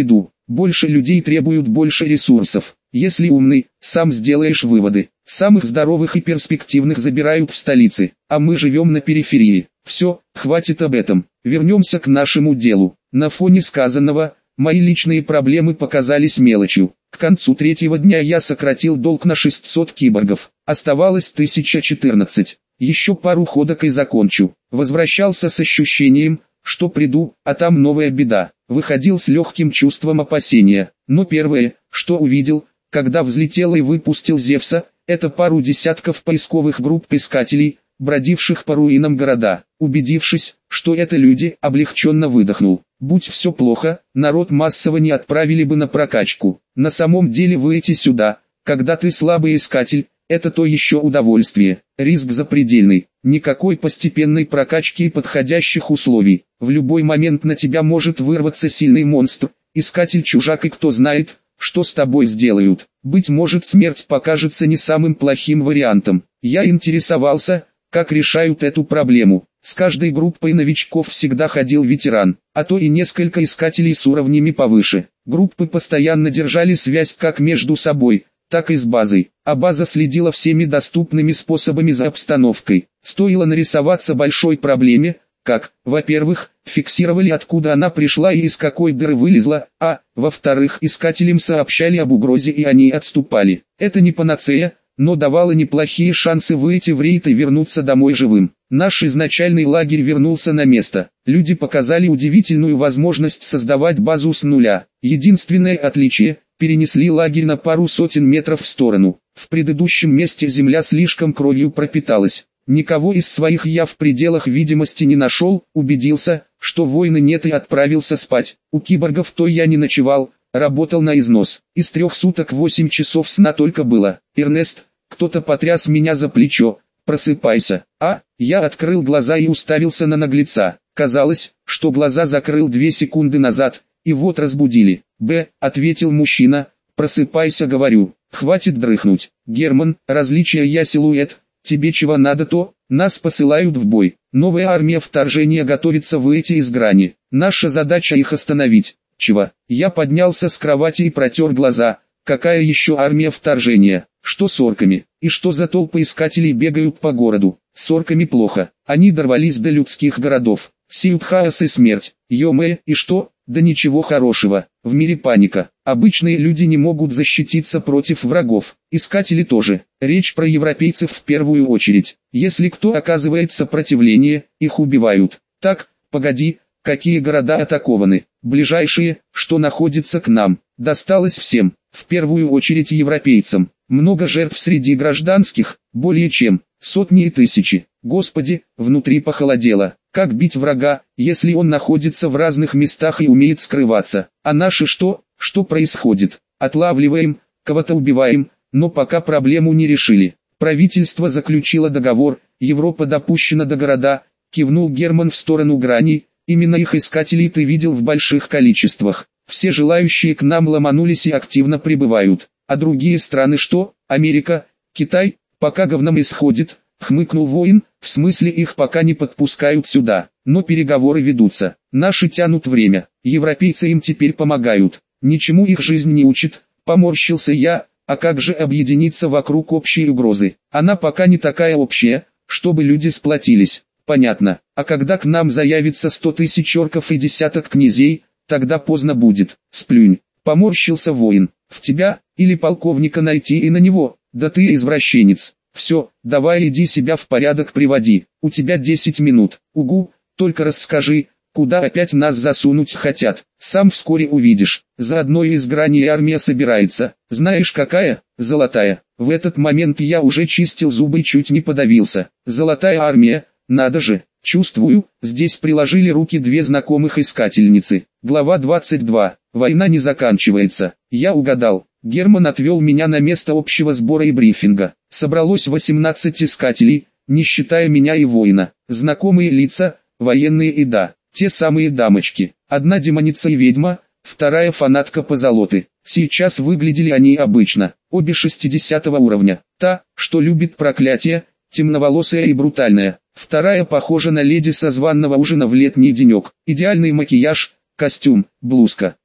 Больше людей требуют больше ресурсов. Если умный, сам сделаешь выводы. Самых здоровых и перспективных забирают в столице, а мы живем на периферии. Все, хватит об этом. Вернемся к нашему делу. На фоне сказанного, мои личные проблемы показались мелочью. К концу третьего дня я сократил долг на шестьсот киборгов. Оставалось тысяча четырнадцать. Еще пару ходок и закончу. Возвращался с ощущением, что приду, а там новая беда. Выходил с легким чувством опасения. Но первое, что увидел, когда взлетел и выпустил Зевса, это пару десятков поисковых групп искателей, бродивших по руинам города. Убедившись, что это люди, облегченно выдохнул. Будь все плохо, народ массово не отправили бы на прокачку. На самом деле выйти сюда, когда ты слабый искатель, это то еще удовольствие. Риск запредельный. Никакой постепенной прокачки и подходящих условий. В любой момент на тебя может вырваться сильный монстр, искатель-чужак, и кто знает, что с тобой сделают. Быть может, смерть покажется не самым плохим вариантом. Я интересовался, как решают эту проблему. С каждой группой новичков всегда ходил ветеран, а то и несколько искателей с уровнями повыше. Группы постоянно держали связь как между собой, так и с базой, а база следила всеми доступными способами за обстановкой. Стоило нарисоваться большой проблеме, как, во-первых, фиксировали, откуда она пришла и из какой дыры вылезла, а, во-вторых, искателям сообщали об угрозе и они отступали. Это не панацея, но давало неплохие шансы выйти в рейд и вернуться домой живым. Наш изначальный лагерь вернулся на место. Люди показали удивительную возможность создавать базу с нуля. Единственное отличие – перенесли лагерь на пару сотен метров в сторону. В предыдущем месте земля слишком кровью пропиталась. Никого из своих я в пределах видимости не нашел, убедился, что войны нет, и отправился спать. У киборгов то я не ночевал, работал на износ. Из трех суток восемь часов сна только было. «Эрнест», кто-то потряс меня за плечо. «Просыпайся». А, я открыл глаза и уставился на наглеца. Казалось, что глаза закрыл две секунды назад, и вот разбудили. «Б», ответил мужчина, «просыпайся, говорю, хватит дрыхнуть». «Герман, различия я силуэт, тебе чего надо, то, нас посылают в бой. Новая армия вторжения готовится выйти из грани. Наша задача их остановить». «Чего?» Я поднялся с кровати и протер глаза. «Какая еще армия вторжения? Что с орками? И что за толпы искателей бегают по городу?» «С орками плохо, они дорвались до людских городов. Сеют хаос и смерть. Ё-моё, и что?» «Да ничего хорошего, в мире паника. Обычные люди не могут защититься против врагов, искатели тоже. Речь про европейцев в первую очередь. Если кто оказывает сопротивление, их убивают. Так, погоди, какие города атакованы? Ближайшие, что находятся к нам. Досталось всем, в первую очередь европейцам. Много жертв среди гражданских, более чем сотни и тысячи. Господи, внутри похолодело. Как бить врага, если он находится в разных местах и умеет скрываться? А наши что? Что происходит? Отлавливаем, кого-то убиваем, но пока проблему не решили. Правительство заключило договор, Европа допущена до города, кивнул Герман в сторону грани, именно их искателей ты видел в больших количествах. Все желающие к нам ломанулись и активно прибывают. А другие страны что? Америка, Китай, пока говном исходит. Хмыкнул воин, в смысле их пока не подпускают сюда, но переговоры ведутся. Наши тянут время, европейцы им теперь помогают. Ничему их жизнь не учит, поморщился я, а как же объединиться вокруг общей угрозы? Она пока не такая общая, чтобы люди сплотились. Понятно, а когда к нам заявится сто тысяч орков и десяток князей, тогда поздно будет. Сплюнь, поморщился воин. В тебя, или полковника найти и на него, да ты извращенец. Все, давай иди себя в порядок приводи, у тебя десять минут. Угу, только расскажи, куда опять нас засунуть хотят. Сам вскоре увидишь. За одной из граней армия собирается. Знаешь какая? Золотая. В этот момент я уже чистил зубы и чуть не подавился. Золотая армия, надо же. Чувствую, здесь приложили руки две знакомых искательницы. Глава двадцать два. Война не заканчивается. Я угадал. Герман отвел меня на место общего сбора и брифинга. Собралось восемнадцать искателей, не считая меня и воина. Знакомые лица, военные и да, те самые дамочки. Одна демоница и ведьма, вторая фанатка позолоты. Сейчас выглядели они обычно, обе шестидесятого уровня. Та, что любит проклятие, темноволосая и брутальная. Вторая похожа на леди со званого ужина в летний денек. Идеальный макияж, костюм, блузка.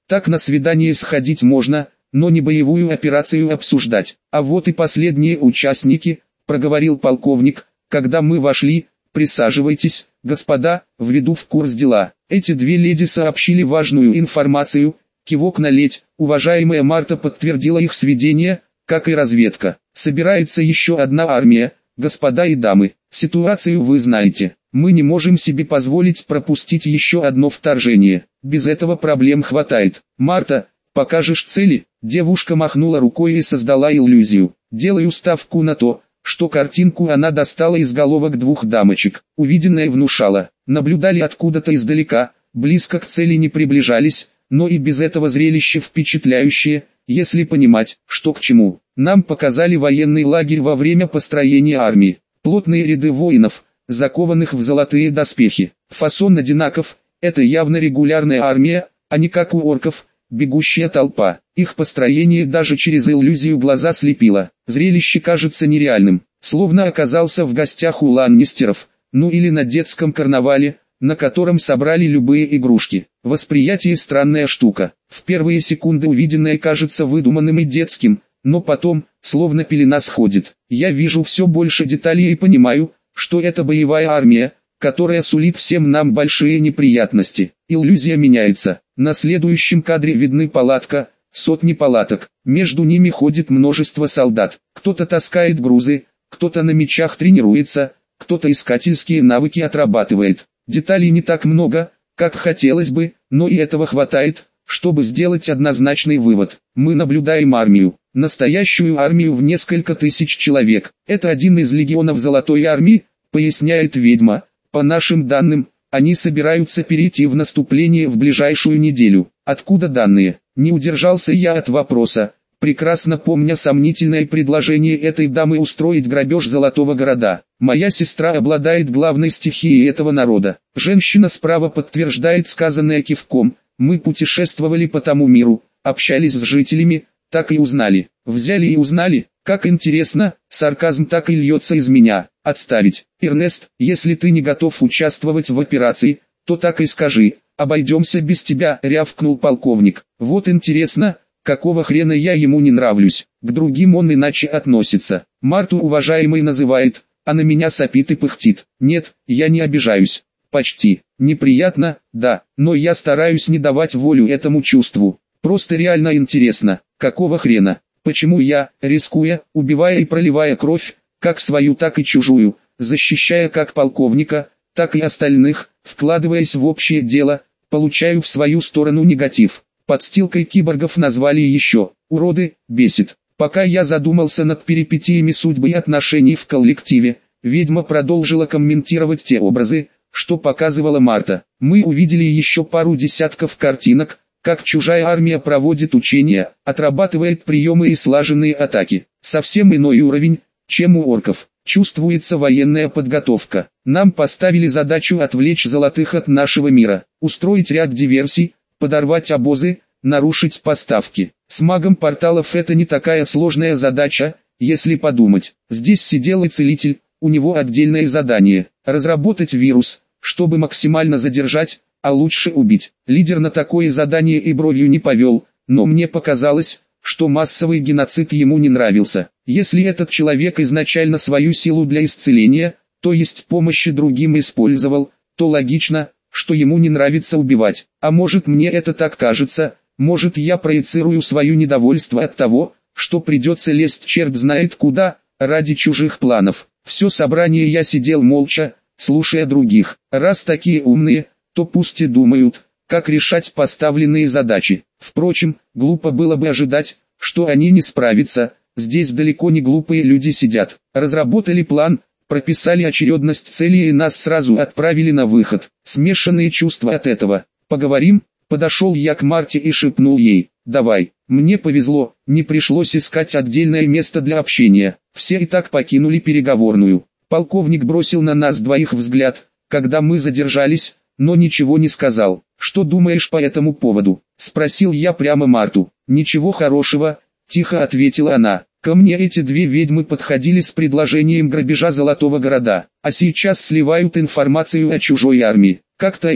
Так на свидание сходить можно, но не боевую операцию обсуждать. А вот и последние участники, проговорил полковник, когда мы вошли. Присаживайтесь, господа, введу в курс дела. Эти две леди сообщили важную информацию. Кивок на ледь, уважаемая Марта подтвердила их сведения, как и разведка. Собирается еще одна армия, господа и дамы. Ситуацию вы знаете. Мы не можем себе позволить пропустить еще одно вторжение. Без этого проблем хватает. Марта, покажешь цели? Девушка махнула рукой и создала иллюзию. Делаю ставку на то, что картинку она достала из головок двух дамочек. Увиденное внушало. Наблюдали откуда-то издалека, близко к цели не приближались, но и без этого зрелище впечатляющее, если понимать, что к чему. Нам показали военный лагерь во время построения армии. Плотные ряды воинов, закованных в золотые доспехи. Фасон одинаков, это явно регулярная армия, а не как у орков, бегущая толпа. Их построение даже через иллюзию глаза слепило. Зрелище кажется нереальным, словно оказался в гостях у ланнистеров, ну или на детском карнавале, на котором собрали любые игрушки. Восприятие странная штука. В первые секунды увиденное кажется выдуманным и детским, но потом, словно пелена сходит. Я вижу все больше деталей и понимаю, что это боевая армия, которая сулит всем нам большие неприятности. Иллюзия меняется. На следующем кадре видны палатка, сотни палаток. Между ними ходит множество солдат. Кто-то таскает грузы, кто-то на мечах тренируется, кто-то искательские навыки отрабатывает. Деталей не так много, как хотелось бы, но и этого хватает, чтобы сделать однозначный вывод. Мы наблюдаем армию, настоящую армию в несколько тысяч человек. Это один из легионов Золотой армии, поясняет ведьма. По нашим данным, они собираются перейти в наступление в ближайшую неделю. Откуда данные? Не удержался я от вопроса, прекрасно помня сомнительное предложение этой дамы устроить грабеж Золотого города. Моя сестра обладает главной стихией этого народа. Женщина справа подтверждает сказанное кивком. Мы путешествовали по тому миру, общались с жителями, так и узнали. Взяли и узнали, как интересно, сарказм так и льется из меня. Отставить. Эрнест, если ты не готов участвовать в операции, то так и скажи. Обойдемся без тебя, рявкнул полковник. Вот интересно, какого хрена я ему не нравлюсь. К другим он иначе относится. Марту уважаемый называет, а на меня сопит и пыхтит. Нет, я не обижаюсь. Почти. Неприятно, да, но я стараюсь не давать волю этому чувству. Просто реально интересно, какого хрена, почему я, рискуя, убивая и проливая кровь, как свою, так и чужую, защищая как полковника, так и остальных, вкладываясь в общее дело, получаю в свою сторону негатив. Подстилкой киборгов назвали еще «уроды», бесит. Пока я задумался над перипетиями судьбы и отношений в коллективе, ведьма продолжила комментировать те образы, что показывала Марта. Мы увидели еще пару десятков картинок, как чужая армия проводит учения, отрабатывает приемы и слаженные атаки. Совсем иной уровень, чем у орков. Чувствуется военная подготовка. Нам поставили задачу отвлечь золотых от нашего мира, устроить ряд диверсий, подорвать обозы, нарушить поставки. С магом порталов это не такая сложная задача, если подумать. Здесь сидел и целитель, у него отдельное задание – разработать вирус, чтобы максимально задержать, а лучше убить. Лидер на такое задание и бровью не повел, но мне показалось, что массовый геноцид ему не нравился. Если этот человек изначально свою силу для исцеления, то есть помощи другим использовал, то логично, что ему не нравится убивать. А может мне это так кажется, может я проецирую свое недовольство от того, что придется лезть черт знает куда, ради чужих планов. Все собрание я сидел молча, слушая других. Раз такие умные, то пусть и думают, как решать поставленные задачи. Впрочем, глупо было бы ожидать, что они не справятся. Здесь далеко не глупые люди сидят. Разработали план, прописали очередность целей и нас сразу отправили на выход. Смешанные чувства от этого. Поговорим? Подошел я к Марте и шепнул ей: давай. Мне повезло, не пришлось искать отдельное место для общения. Все и так покинули переговорную. Полковник бросил на нас двоих взгляд, когда мы задержались, но ничего не сказал. «Что думаешь по этому поводу?» – спросил я прямо Марту. «Ничего хорошего», – тихо ответила она. «Ко мне эти две ведьмы подходили с предложением грабежа Золотого города, а сейчас сливают информацию о чужой армии. Как-то это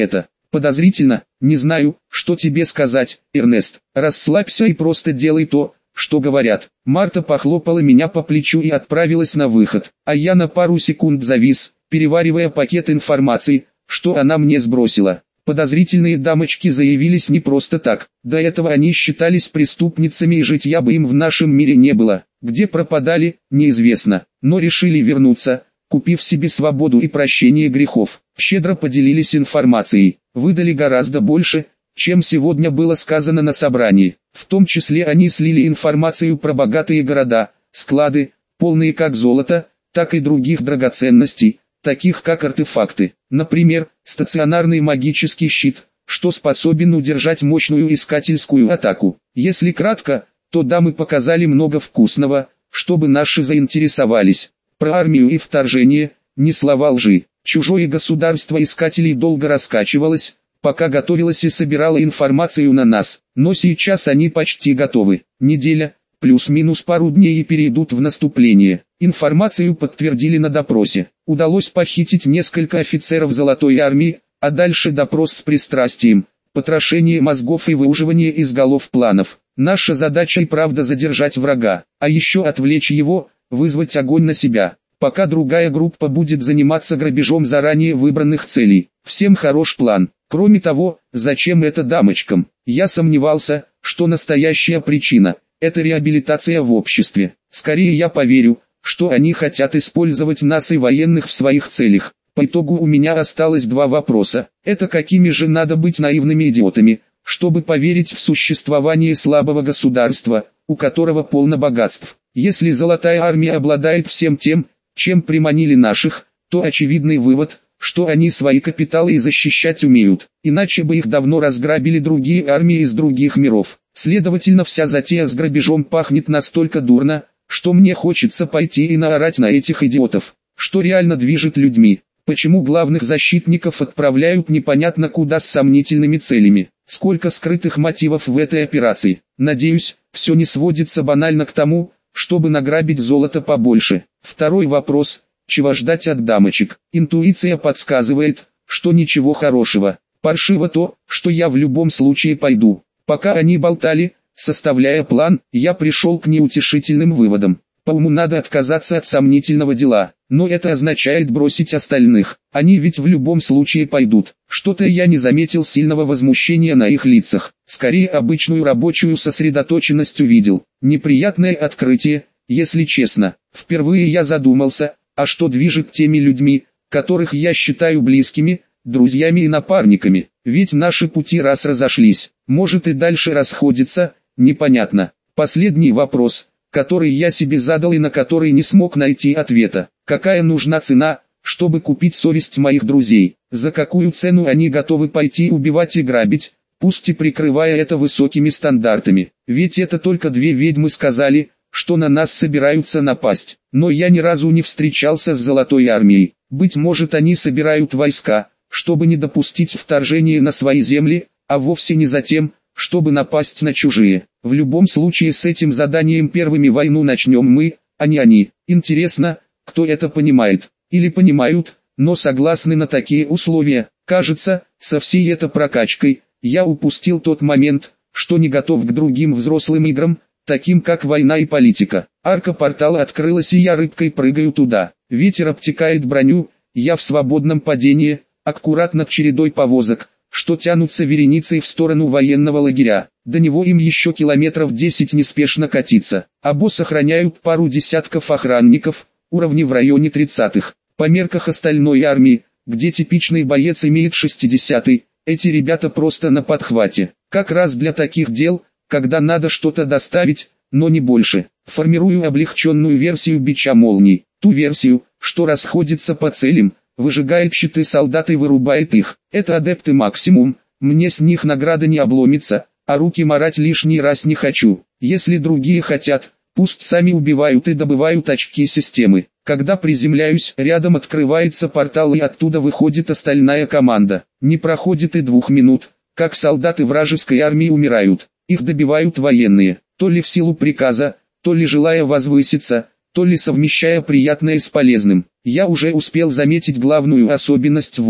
Подозрительно, не знаю, что тебе сказать, Эрнест. Расслабься и просто делай то, что говорят. Марта похлопала меня по плечу и отправилась на выход, а я на пару секунд завис, переваривая пакет информации, что она мне сбросила. Подозрительные дамочки заявились не просто так, до этого они считались преступницами и житья бы им в нашем мире не было. Где пропадали, неизвестно, но решили вернуться, купив себе свободу и прощение грехов. Щедро поделились информацией, выдали гораздо больше, чем сегодня было сказано на собрании. В том числе они слили информацию про богатые города, склады, полные как золота, так и других драгоценностей, таких как артефакты. Например, стационарный магический щит, что способен удержать мощную искательскую атаку. Если кратко, то дамы показали много вкусного, чтобы наши заинтересовались. Про армию и вторжение, ни слова лжи. Чужое государство искателей долго раскачивалось, пока готовилось и собирало информацию на нас, но сейчас они почти готовы. Неделя, плюс-минус пару дней и перейдут в наступление. Информацию подтвердили на допросе. Удалось похитить несколько офицеров Золотой армии, а дальше допрос с пристрастием, потрошение мозгов и выуживание из голов планов. Наша задача и правда задержать врага, а еще отвлечь его, вызвать огонь на себя, пока другая группа будет заниматься грабежом заранее выбранных целей. Всем хорош план. Кроме того, зачем это дамочкам? Я сомневался, что настоящая причина – это реабилитация в обществе. Скорее я поверю, что они хотят использовать нас и военных в своих целях. По итогу у меня осталось два вопроса. Это какими же надо быть наивными идиотами, чтобы поверить в существование слабого государства, у которого полно богатств. Если Золотая армия обладает всем тем, чем приманили наших, то очевидный вывод, что они свои капиталы и защищать умеют, иначе бы их давно разграбили другие армии из других миров. Следовательно, вся затея с грабежом пахнет настолько дурно, что мне хочется пойти и наорать на этих идиотов. Что реально движет людьми? Почему главных защитников отправляют непонятно куда с сомнительными целями? Сколько скрытых мотивов в этой операции? Надеюсь, все не сводится банально к тому, чтобы награбить золото побольше. Второй вопрос. Чего ждать от дамочек? Интуиция подсказывает, что ничего хорошего. Паршиво то, что я в любом случае пойду. Пока они болтали, составляя план, я пришел к неутешительным выводам. По уму надо отказаться от сомнительного дела, но это означает бросить остальных. Они ведь в любом случае пойдут. Что-то я не заметил сильного возмущения на их лицах. Скорее обычную рабочую сосредоточенность увидел. Неприятное открытие, если честно. Впервые я задумался, а что движет теми людьми, которых я считаю близкими, друзьями и напарниками. Ведь наши пути раз разошлись, может и дальше расходятся, непонятно. Последний вопрос, который я себе задал и на который не смог найти ответа. Какая нужна цена, чтобы купить совесть моих друзей? За какую цену они готовы пойти убивать и грабить, пусть и прикрывая это высокими стандартами? Ведь это только две ведьмы сказали, что на нас собираются напасть. Но я ни разу не встречался с Золотой армией. Быть может, они собирают войска, чтобы не допустить вторжения на свои земли, а вовсе не за тем, чтобы напасть на чужие. В любом случае с этим заданием первыми войну начнем мы, а не они. Интересно, кто это понимает, или понимают, но согласны на такие условия. Кажется, со всей этой прокачкой, я упустил тот момент, что не готов к другим взрослым играм, таким как война и политика. Арка портала открылась и я рыбкой прыгаю туда. Ветер обтекает броню, я в свободном падении, аккуратно чередой повозок, что тянутся вереницей в сторону военного лагеря. До него им еще километров десять неспешно катиться. А босс охраняют пару десятков охранников, уровни в районе тридцатых. По мерках остальной армии, где типичный боец имеет шестидесятый, эти ребята просто на подхвате. Как раз для таких дел, когда надо что-то доставить, но не больше. Формирую облегченную версию бича молний. Ту версию, что расходится по целям, выжигает щиты солдат и вырубает их. Это адепты максимум, мне с них награда не обломится, а руки марать лишний раз не хочу. Если другие хотят, пусть сами убивают и добывают очки системы. Когда приземляюсь, рядом открывается портал и оттуда выходит остальная команда. Не проходит и двух минут, как солдаты вражеской армии умирают. Их добивают военные, то ли в силу приказа, то ли желая возвыситься, то ли совмещая приятное с полезным. Я уже успел заметить главную особенность войны.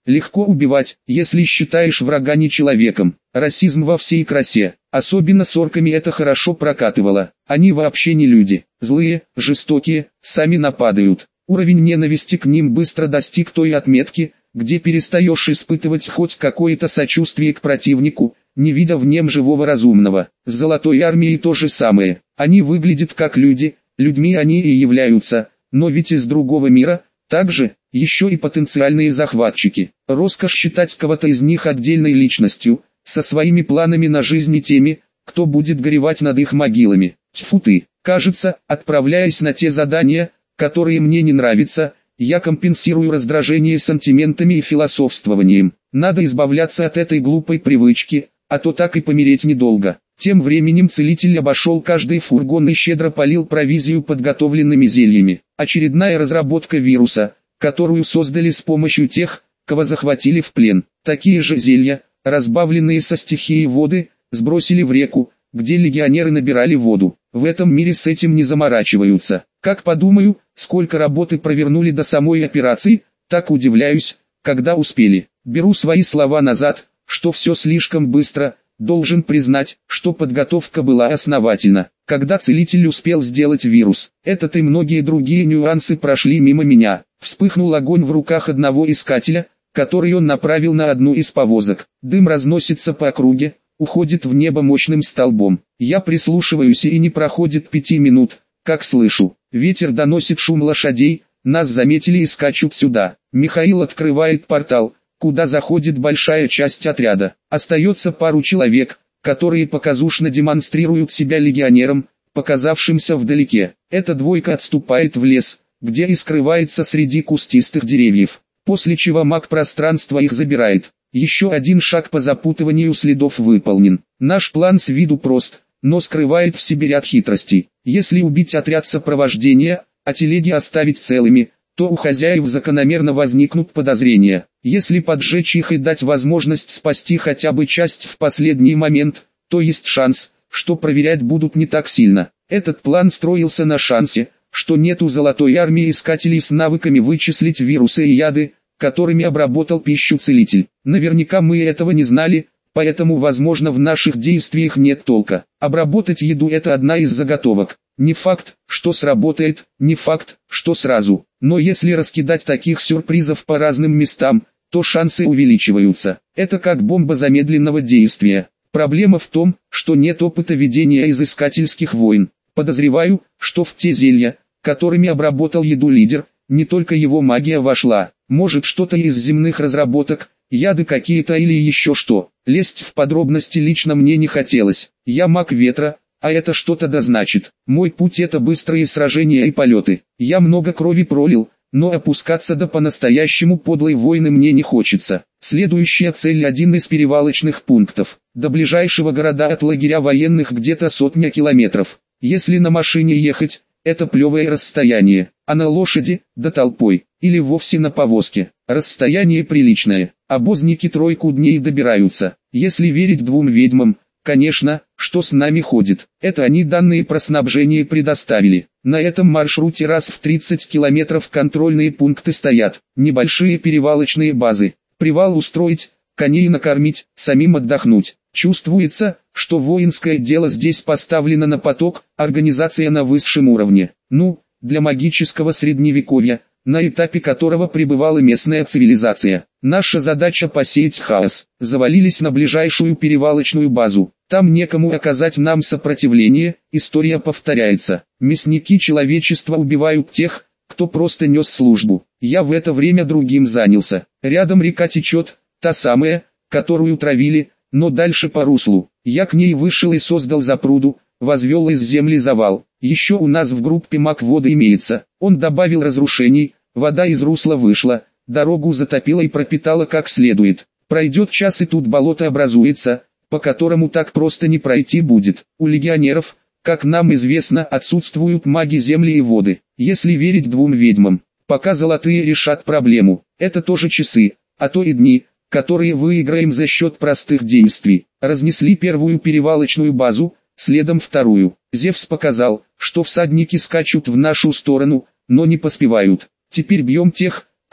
Легко убивать, если считаешь врага не человеком. Расизм во всей красе. Особенно с орками это хорошо прокатывало. Они вообще не люди. Злые, жестокие, сами нападают. Уровень ненависти к ним быстро достиг той отметки, где перестаешь испытывать хоть какое-то сочувствие к противнику, не видя в нем живого разумного. С Золотой Армией то же самое. Они выглядят как люди, людьми они и являются, но ведь из другого мира, также, еще и потенциальные захватчики. Роскошь считать кого-то из них отдельной личностью, со своими планами на жизнь и теми, кто будет горевать над их могилами. Тьфу ты, кажется, отправляясь на те задания, которые мне не нравятся, я компенсирую раздражение сантиментами и философствованием. Надо избавляться от этой глупой привычки, а то так и помереть недолго. Тем временем целитель обошел каждый фургон и щедро полил провизию подготовленными зельями. Очередная разработка вируса, которую создали с помощью тех, кого захватили в плен. Такие же зелья, разбавленные со стихией воды, сбросили в реку, где легионеры набирали воду. В этом мире с этим не заморачиваются. Как подумаю, сколько работы провернули до самой операции, так удивляюсь, когда успели. Беру свои слова назад, что все слишком быстро. Должен признать, что подготовка была основательна. Когда целитель успел сделать вирус, этот и многие другие нюансы прошли мимо меня. Вспыхнул огонь в руках одного искателя, который он направил на одну из повозок. Дым разносится по округе, уходит в небо мощным столбом. Я прислушиваюсь, и не проходит пяти минут, как слышу. Ветер доносит шум лошадей, нас заметили и скачут сюда. Михаил открывает портал, куда заходит большая часть отряда. Остается пару человек, которые показушно демонстрируют себя легионерам, показавшимся вдалеке. Эта двойка отступает в лес, где и скрывается среди кустистых деревьев, после чего маг пространства их забирает. Еще один шаг по запутыванию следов выполнен. Наш план с виду прост, но скрывает в себе ряд хитростей. Если убить отряд сопровождения, а телеги оставить целыми, то у хозяев закономерно возникнут подозрения. Если поджечь их и дать возможность спасти хотя бы часть в последний момент, то есть шанс, что проверять будут не так сильно. Этот план строился на шансе, что нет у Золотой Армии искателей с навыками вычислить вирусы и яды, которыми обработал пищу целитель. Наверняка мы этого не знали, поэтому возможно в наших действиях нет толка. Обработать еду — это одна из заготовок. Не факт, что сработает, не факт, что сразу. Но если раскидать таких сюрпризов по разным местам, то шансы увеличиваются. Это как бомба замедленного действия. Проблема в том, что нет опыта ведения изыскательских войн. Подозреваю, что в те зелья, которыми обработал еду лидер, не только его магия вошла. Может, что-то из земных разработок, яды какие-то или еще что. Лезть в подробности лично мне не хотелось. Я маг ветра, а это что-то да значит. Мой путь — это быстрые сражения и полеты. Я много крови пролил, но опускаться до по-настоящему подлой войны мне не хочется. Следующая цель — один из перевалочных пунктов. До ближайшего города от лагеря военных где-то сотня километров. Если на машине ехать, это плевое расстояние, а на лошади, да толпой, или вовсе на повозке, расстояние приличное. Обозники тройку дней добираются, если верить двум ведьмам, конечно, что с нами ходит. Это они данные про снабжение предоставили. На этом маршруте раз в тридцать километров контрольные пункты стоят, небольшие перевалочные базы. Привал устроить, коней накормить, самим отдохнуть. Чувствуется, что воинское дело здесь поставлено на поток, организация на высшем уровне. Ну, для магического средневековья, на этапе которого пребывала местная цивилизация. Наша задача — посеять хаос. Завалились на ближайшую перевалочную базу. Там некому оказать нам сопротивление, история повторяется. Мясники человечества убивают тех, кто просто нес службу. Я в это время другим занялся. Рядом река течет, та самая, которую травили, но дальше по руслу. Я к ней вышел и создал запруду, возвел из земли завал. Еще у нас в группе маг воды имеется. Он добавил разрушений, вода из русла вышла, дорогу затопила и пропитала как следует. Пройдет час и тут болото образуется, по которому так просто не пройти будет. У легионеров, как нам известно, отсутствуют маги земли и воды. Если верить двум ведьмам, пока золотые решат проблему, это тоже часы, а то и дни, которые выиграем за счет простых действий. Разнесли первую перевалочную базу, следом вторую. Зевс показал, что всадники скачут в нашу сторону, но не поспевают. Теперь бьем тех, кто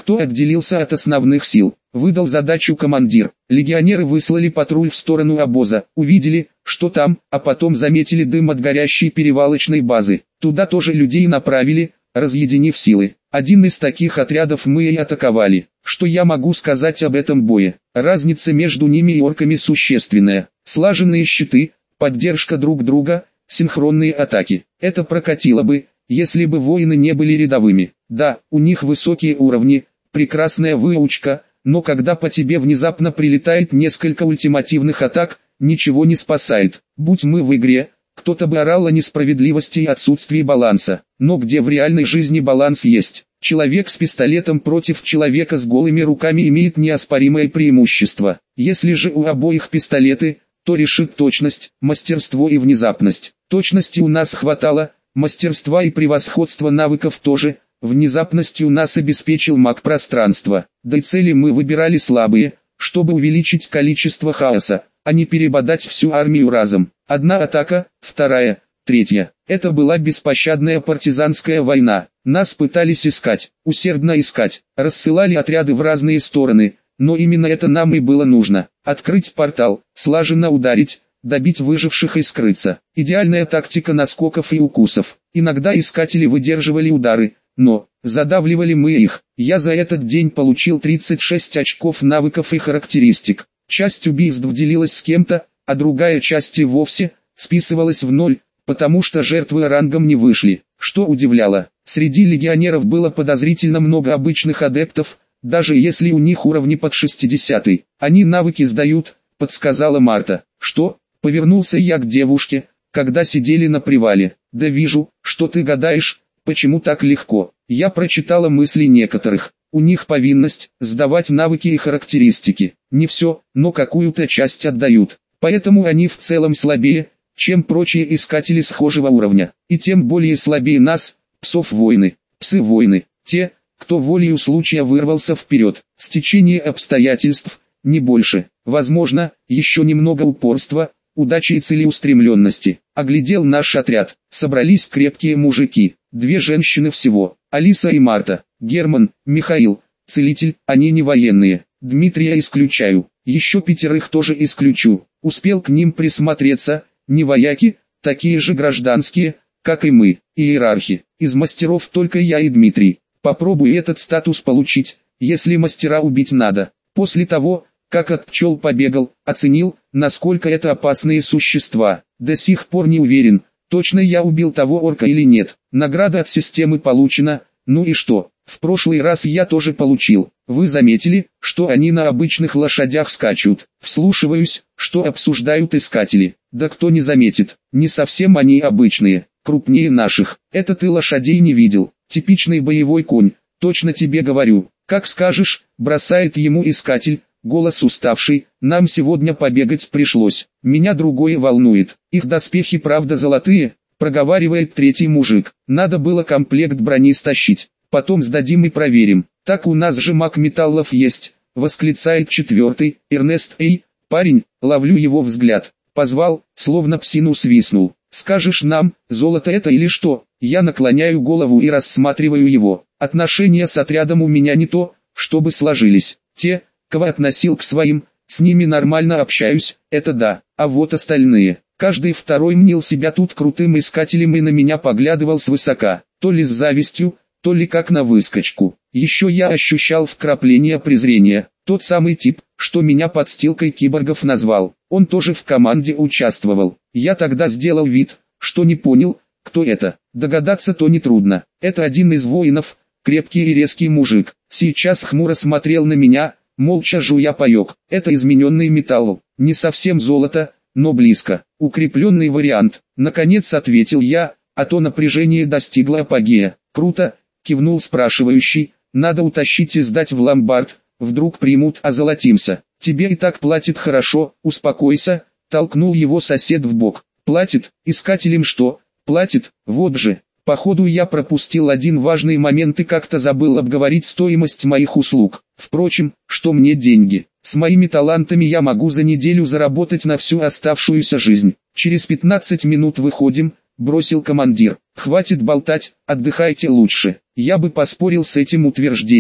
кто отделился от основных сил. Выдал задачу командир. Легионеры выслали патруль в сторону обоза, увидели, что там, а потом заметили дым от горящей перевалочной базы. Туда тоже людей направили, разъединив силы. Один из таких отрядов мы и атаковали. Что я могу сказать об этом бое? Разница между ними и орками существенная. Слаженные щиты, поддержка друг друга, синхронные атаки. Это прокатило бы, если бы воины не были рядовыми. Да, у них высокие уровни, прекрасная выучка, но когда по тебе внезапно прилетает несколько ультимативных атак, ничего не спасает. Будь мы в игре, кто-то бы орал о несправедливости и отсутствии баланса. Но где в реальной жизни баланс есть? Человек с пистолетом против человека с голыми руками имеет неоспоримое преимущество. Если же у обоих пистолеты, то решит точность, мастерство и внезапность. Точности у нас хватало, мастерства и превосходства навыков тоже. Внезапностью нас обеспечил маг пространства. Да и цели мы выбирали слабые, чтобы увеличить количество хаоса, а не перебодать всю армию разом. Одна атака, вторая, третья. Это была беспощадная партизанская война. Нас пытались искать, усердно искать, рассылали отряды в разные стороны, но именно это нам и было нужно. Открыть портал, слаженно ударить, добить выживших и скрыться. Идеальная тактика наскоков и укусов. Иногда искатели выдерживали удары, но задавливали мы их. Я за этот день получил тридцать шесть очков навыков и характеристик. Часть убийств делилась с кем-то, а другая часть и вовсе списывалась в ноль, потому что жертвы рангом не вышли. Что удивляло, среди легионеров было подозрительно много обычных адептов, даже если у них уровни под шестидесятый. Они навыки сдают, подсказала Марта. Что? Повернулся я к девушке, когда сидели на привале. Да вижу, что ты гадаешь, почему так легко. Я прочитала мысли некоторых. У них повинность сдавать навыки и характеристики. Не все, но какую-то часть отдают. Поэтому они в целом слабее, чем прочие искатели схожего уровня. И тем более слабее нас, псов-воины. Псы-воины, те, кто волею случая вырвался вперед. Стечение обстоятельств, не больше. Возможно, еще немного упорства, удачи и целеустремленности. Оглядел наш отряд. Собрались крепкие мужики. Две женщины всего. Алиса и Марта. Герман, Михаил, целитель, они не военные. Дмитрия исключаю. Еще пятерых тоже исключу. Успел к ним присмотреться. Не вояки, такие же гражданские, как и мы, иерархи. Из мастеров только я и Дмитрий. Попробуй этот статус получить, если мастера убить надо. После того, как от пчел побегал, оценил, насколько это опасные существа. До сих пор не уверен, точно я убил того орка или нет. Награда от системы получена, ну и что? В прошлый раз я тоже получил. Вы заметили, что они на обычных лошадях скачут? Вслушиваюсь, что обсуждают искатели. Да кто не заметит, не совсем они обычные, крупнее наших. Это ты лошадей не видел, типичный боевой конь, точно тебе говорю. Как скажешь, бросает ему искатель, голос уставший, нам сегодня побегать пришлось. Меня другое волнует, их доспехи правда золотые, проговаривает третий мужик. Надо было комплект брони стащить, потом сдадим и проверим. Так у нас же маг металлов есть, восклицает четвертый, Эрнест. Эй, парень, ловлю его взгляд. Позвал, словно псину свистнул. Скажешь нам, золото это или что? Я наклоняю голову и рассматриваю его. Отношения с отрядом у меня не то, чтобы сложились. Те, кого относил к своим, с ними нормально общаюсь, это да. А вот остальные. Каждый второй мнил себя тут крутым искателем и на меня поглядывал свысока. То ли с завистью, то ли как на выскочку. Еще я ощущал вкрапление презрения. Тот самый тип, что меня подстилкой киборгов назвал. Он тоже в команде участвовал. Я тогда сделал вид, что не понял, кто это. Догадаться-то нетрудно. Это один из воинов, крепкий и резкий мужик. Сейчас хмуро смотрел на меня, молча жуя паёк. Это измененный металл. Не совсем золото, но близко. Укрепленный вариант. Наконец ответил я, а то напряжение достигло апогея. Круто, кивнул спрашивающий. Надо утащить и сдать в ломбард. Вдруг примут, озолотимся. Тебе и так платит хорошо, успокойся, толкнул его сосед в бок. Платит, искателям что? Платит, вот же. Походу я пропустил один важный момент и как-то забыл обговорить стоимость моих услуг. Впрочем, что мне деньги? С моими талантами я могу за неделю заработать на всю оставшуюся жизнь. Через пятнадцать минут выходим, бросил командир. Хватит болтать, отдыхайте лучше. Я бы поспорил с этим утверждением.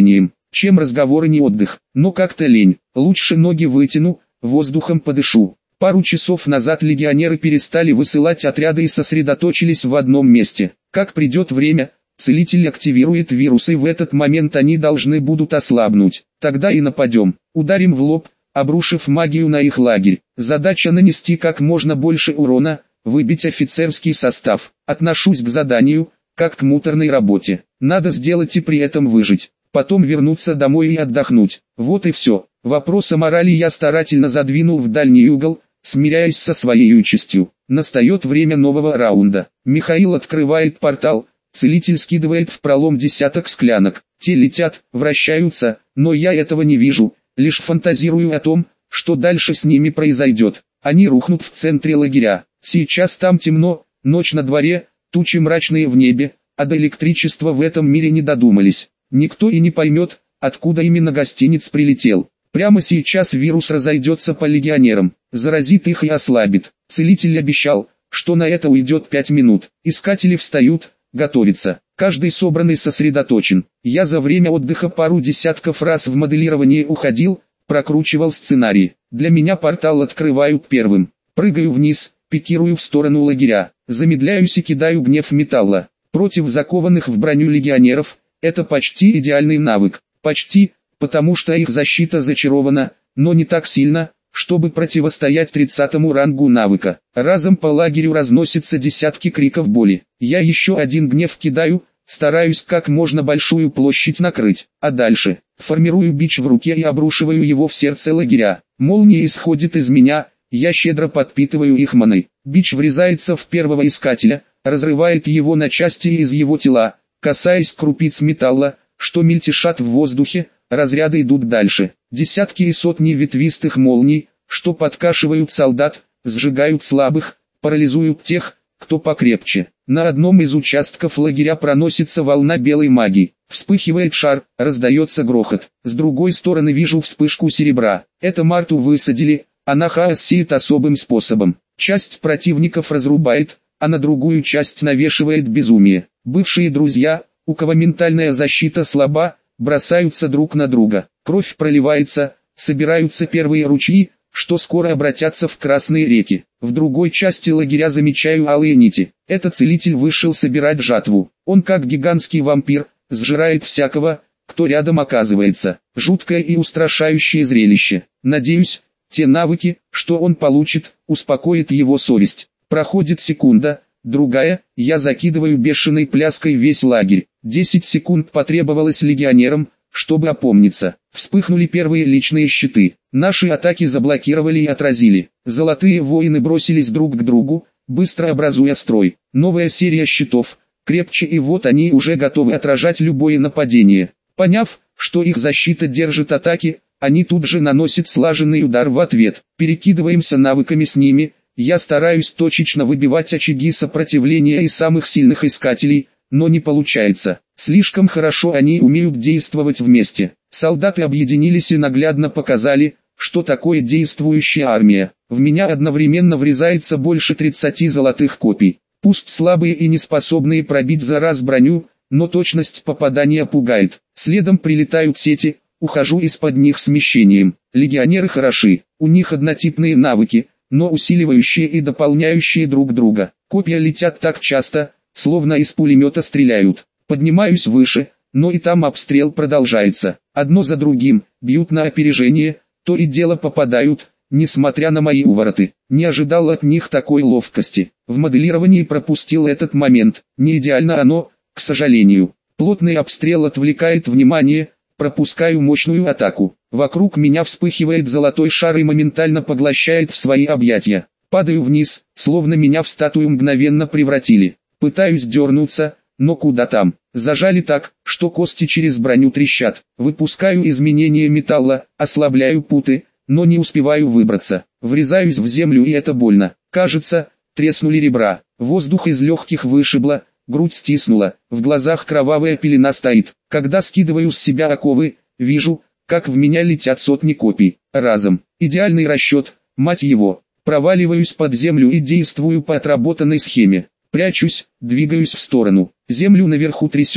чем разговоры не отдых. Но как-то лень, лучше ноги вытяну, воздухом подышу. Пару часов назад легионеры перестали высылать отряды и сосредоточились в одном месте. Как придет время, целитель активирует вирусы, в этот момент они должны будут ослабнуть. Тогда и нападем, ударим в лоб, обрушив магию на их лагерь. Задача нанести как можно больше урона, выбить офицерский состав. Отношусь к заданию, как к муторной работе. Надо сделать и при этом выжить. Потом вернуться домой и отдохнуть. Вот и все. Вопрос о морали я старательно задвинул в дальний угол, смиряясь со своей участью. Настает время нового раунда. Михаил открывает портал, целитель скидывает в пролом десяток склянок. Те летят, вращаются, но я этого не вижу, лишь фантазирую о том, что дальше с ними произойдет. Они рухнут в центре лагеря. Сейчас там темно, ночь на дворе, тучи мрачные в небе, а до электричества в этом мире не додумались. Никто и не поймет, откуда именно гостиниц прилетел. Прямо сейчас вирус разойдется по легионерам, заразит их и ослабит. Целитель обещал, что на это уйдет пять минут. Искатели встают, готовятся. Каждый собранный сосредоточен. Я за время отдыха пару десятков раз в моделирование уходил, прокручивал сценарий. Для меня портал открывают первым. Прыгаю вниз, пикирую в сторону лагеря. Замедляюсь и кидаю гнев металла. Против закованных в броню легионеров, это почти идеальный навык. Почти, потому что их защита зачарована, но не так сильно, чтобы противостоять тридцатому рангу навыка. Разом по лагерю разносятся десятки криков боли. Я еще один гнев кидаю, стараюсь как можно большую площадь накрыть. А дальше, формирую бич в руке и обрушиваю его в сердце лагеря. Молния исходит из меня, я щедро подпитываю их маной. Бич врезается в первого искателя, разрывает его на части из его тела, касаясь крупиц металла, что мельтешат в воздухе. Разряды идут дальше. Десятки и сотни ветвистых молний, что подкашивают солдат, сжигают слабых, парализуют тех, кто покрепче. На одном из участков лагеря проносится волна белой магии. Вспыхивает шар, раздается грохот. С другой стороны вижу вспышку серебра. Это Марту высадили, она хаос сеет особым способом. Часть противников разрубает, а на другую часть навешивает безумие. Бывшие друзья, у кого ментальная защита слаба, бросаются друг на друга. Кровь проливается, собираются первые ручьи, что скоро обратятся в красные реки. В другой части лагеря замечаю алые нити. Это целитель вышел собирать жатву. Он как гигантский вампир, сжирает всякого, кто рядом оказывается. Жуткое и устрашающее зрелище. Надеюсь, те навыки, что он получит, успокоит его совесть. Проходит секунда, другая, я закидываю бешеной пляской весь лагерь. Десять секунд потребовалось легионерам, чтобы опомниться. Вспыхнули первые личные щиты. Наши атаки заблокировали и отразили. Золотые воины бросились друг к другу, быстро образуя строй. Новая серия щитов, крепче, и вот они уже готовы отражать любое нападение. Поняв, что их защита держит атаки, они тут же наносят слаженный удар в ответ. Перекидываемся навыками с ними. Я стараюсь точечно выбивать очаги сопротивления и самых сильных искателей, но не получается. Слишком хорошо они умеют действовать вместе. Солдаты объединились и наглядно показали, что такое действующая армия. В меня одновременно врезается больше тридцати золотых копий. Пусть слабые и неспособные пробить за раз броню, но точность попадания пугает. Следом прилетают сети, ухожу из-под них смещением. Легионеры хороши, у них однотипные навыки, но усиливающие и дополняющие друг друга. Копья летят так часто, словно из пулемета стреляют. Поднимаюсь выше, но и там обстрел продолжается. Одно за другим, бьют на опережение, то и дело попадают, несмотря на мои увороты. Не ожидал от них такой ловкости. В моделировании пропустил этот момент. Не идеально оно, к сожалению. Плотный обстрел отвлекает внимание, пропускаю мощную атаку. Вокруг меня вспыхивает золотой шар и моментально поглощает в свои объятия. Падаю вниз, словно меня в статую мгновенно превратили. Пытаюсь дернуться, но куда там. Зажали так, что кости через броню трещат. Выпускаю изменения металла, ослабляю путы, но не успеваю выбраться. Врезаюсь в землю, и это больно. Кажется, треснули ребра. Воздух из легких вышибло, грудь стиснула, в глазах кровавая пелена стоит. Когда скидываю с себя оковы, вижу, как в меня летят сотни копий. Разом. Идеальный расчет, мать его. Проваливаюсь под землю и действую по отработанной схеме. Прячусь, двигаюсь в сторону. Землю наверху трясет,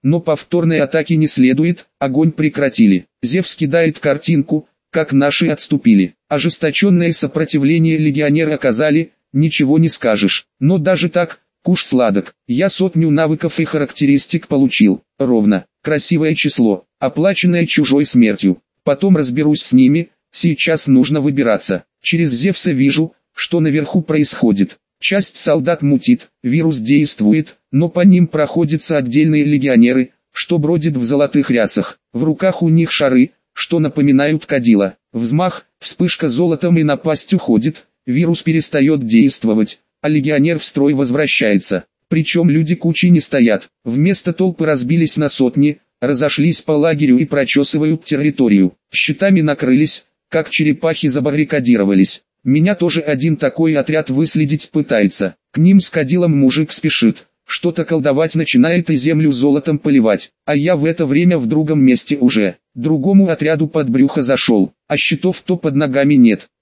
но повторной атаки не следует, огонь прекратили. Зевс кидает картинку, как наши отступили. Ожесточенное сопротивление легионеры оказали, ничего не скажешь. Но даже так, куш сладок. Я сотню навыков и характеристик получил. Ровно. Красивое число, оплаченное чужой смертью. Потом разберусь с ними, сейчас нужно выбираться. Через Зевса вижу, что наверху происходит. Часть солдат мутит, вирус действует, но по ним проходятся отдельные легионеры, что бродят в золотых рясах. В руках у них шары, что напоминают кадила. Взмах, вспышка золотом и напасть уходит, вирус перестает действовать, а легионер в строй возвращается. Причем люди кучей не стоят, вместо толпы разбились на сотни, разошлись по лагерю и прочесывают территорию. Щитами накрылись, как черепахи забаррикадировались. Меня тоже один такой отряд выследить пытается. К ним с кадилом мужик спешит, что-то колдовать начинает и землю золотом поливать. А я в это время в другом месте уже. Другому отряду под брюхо зашел, а щитов то под ногами нет,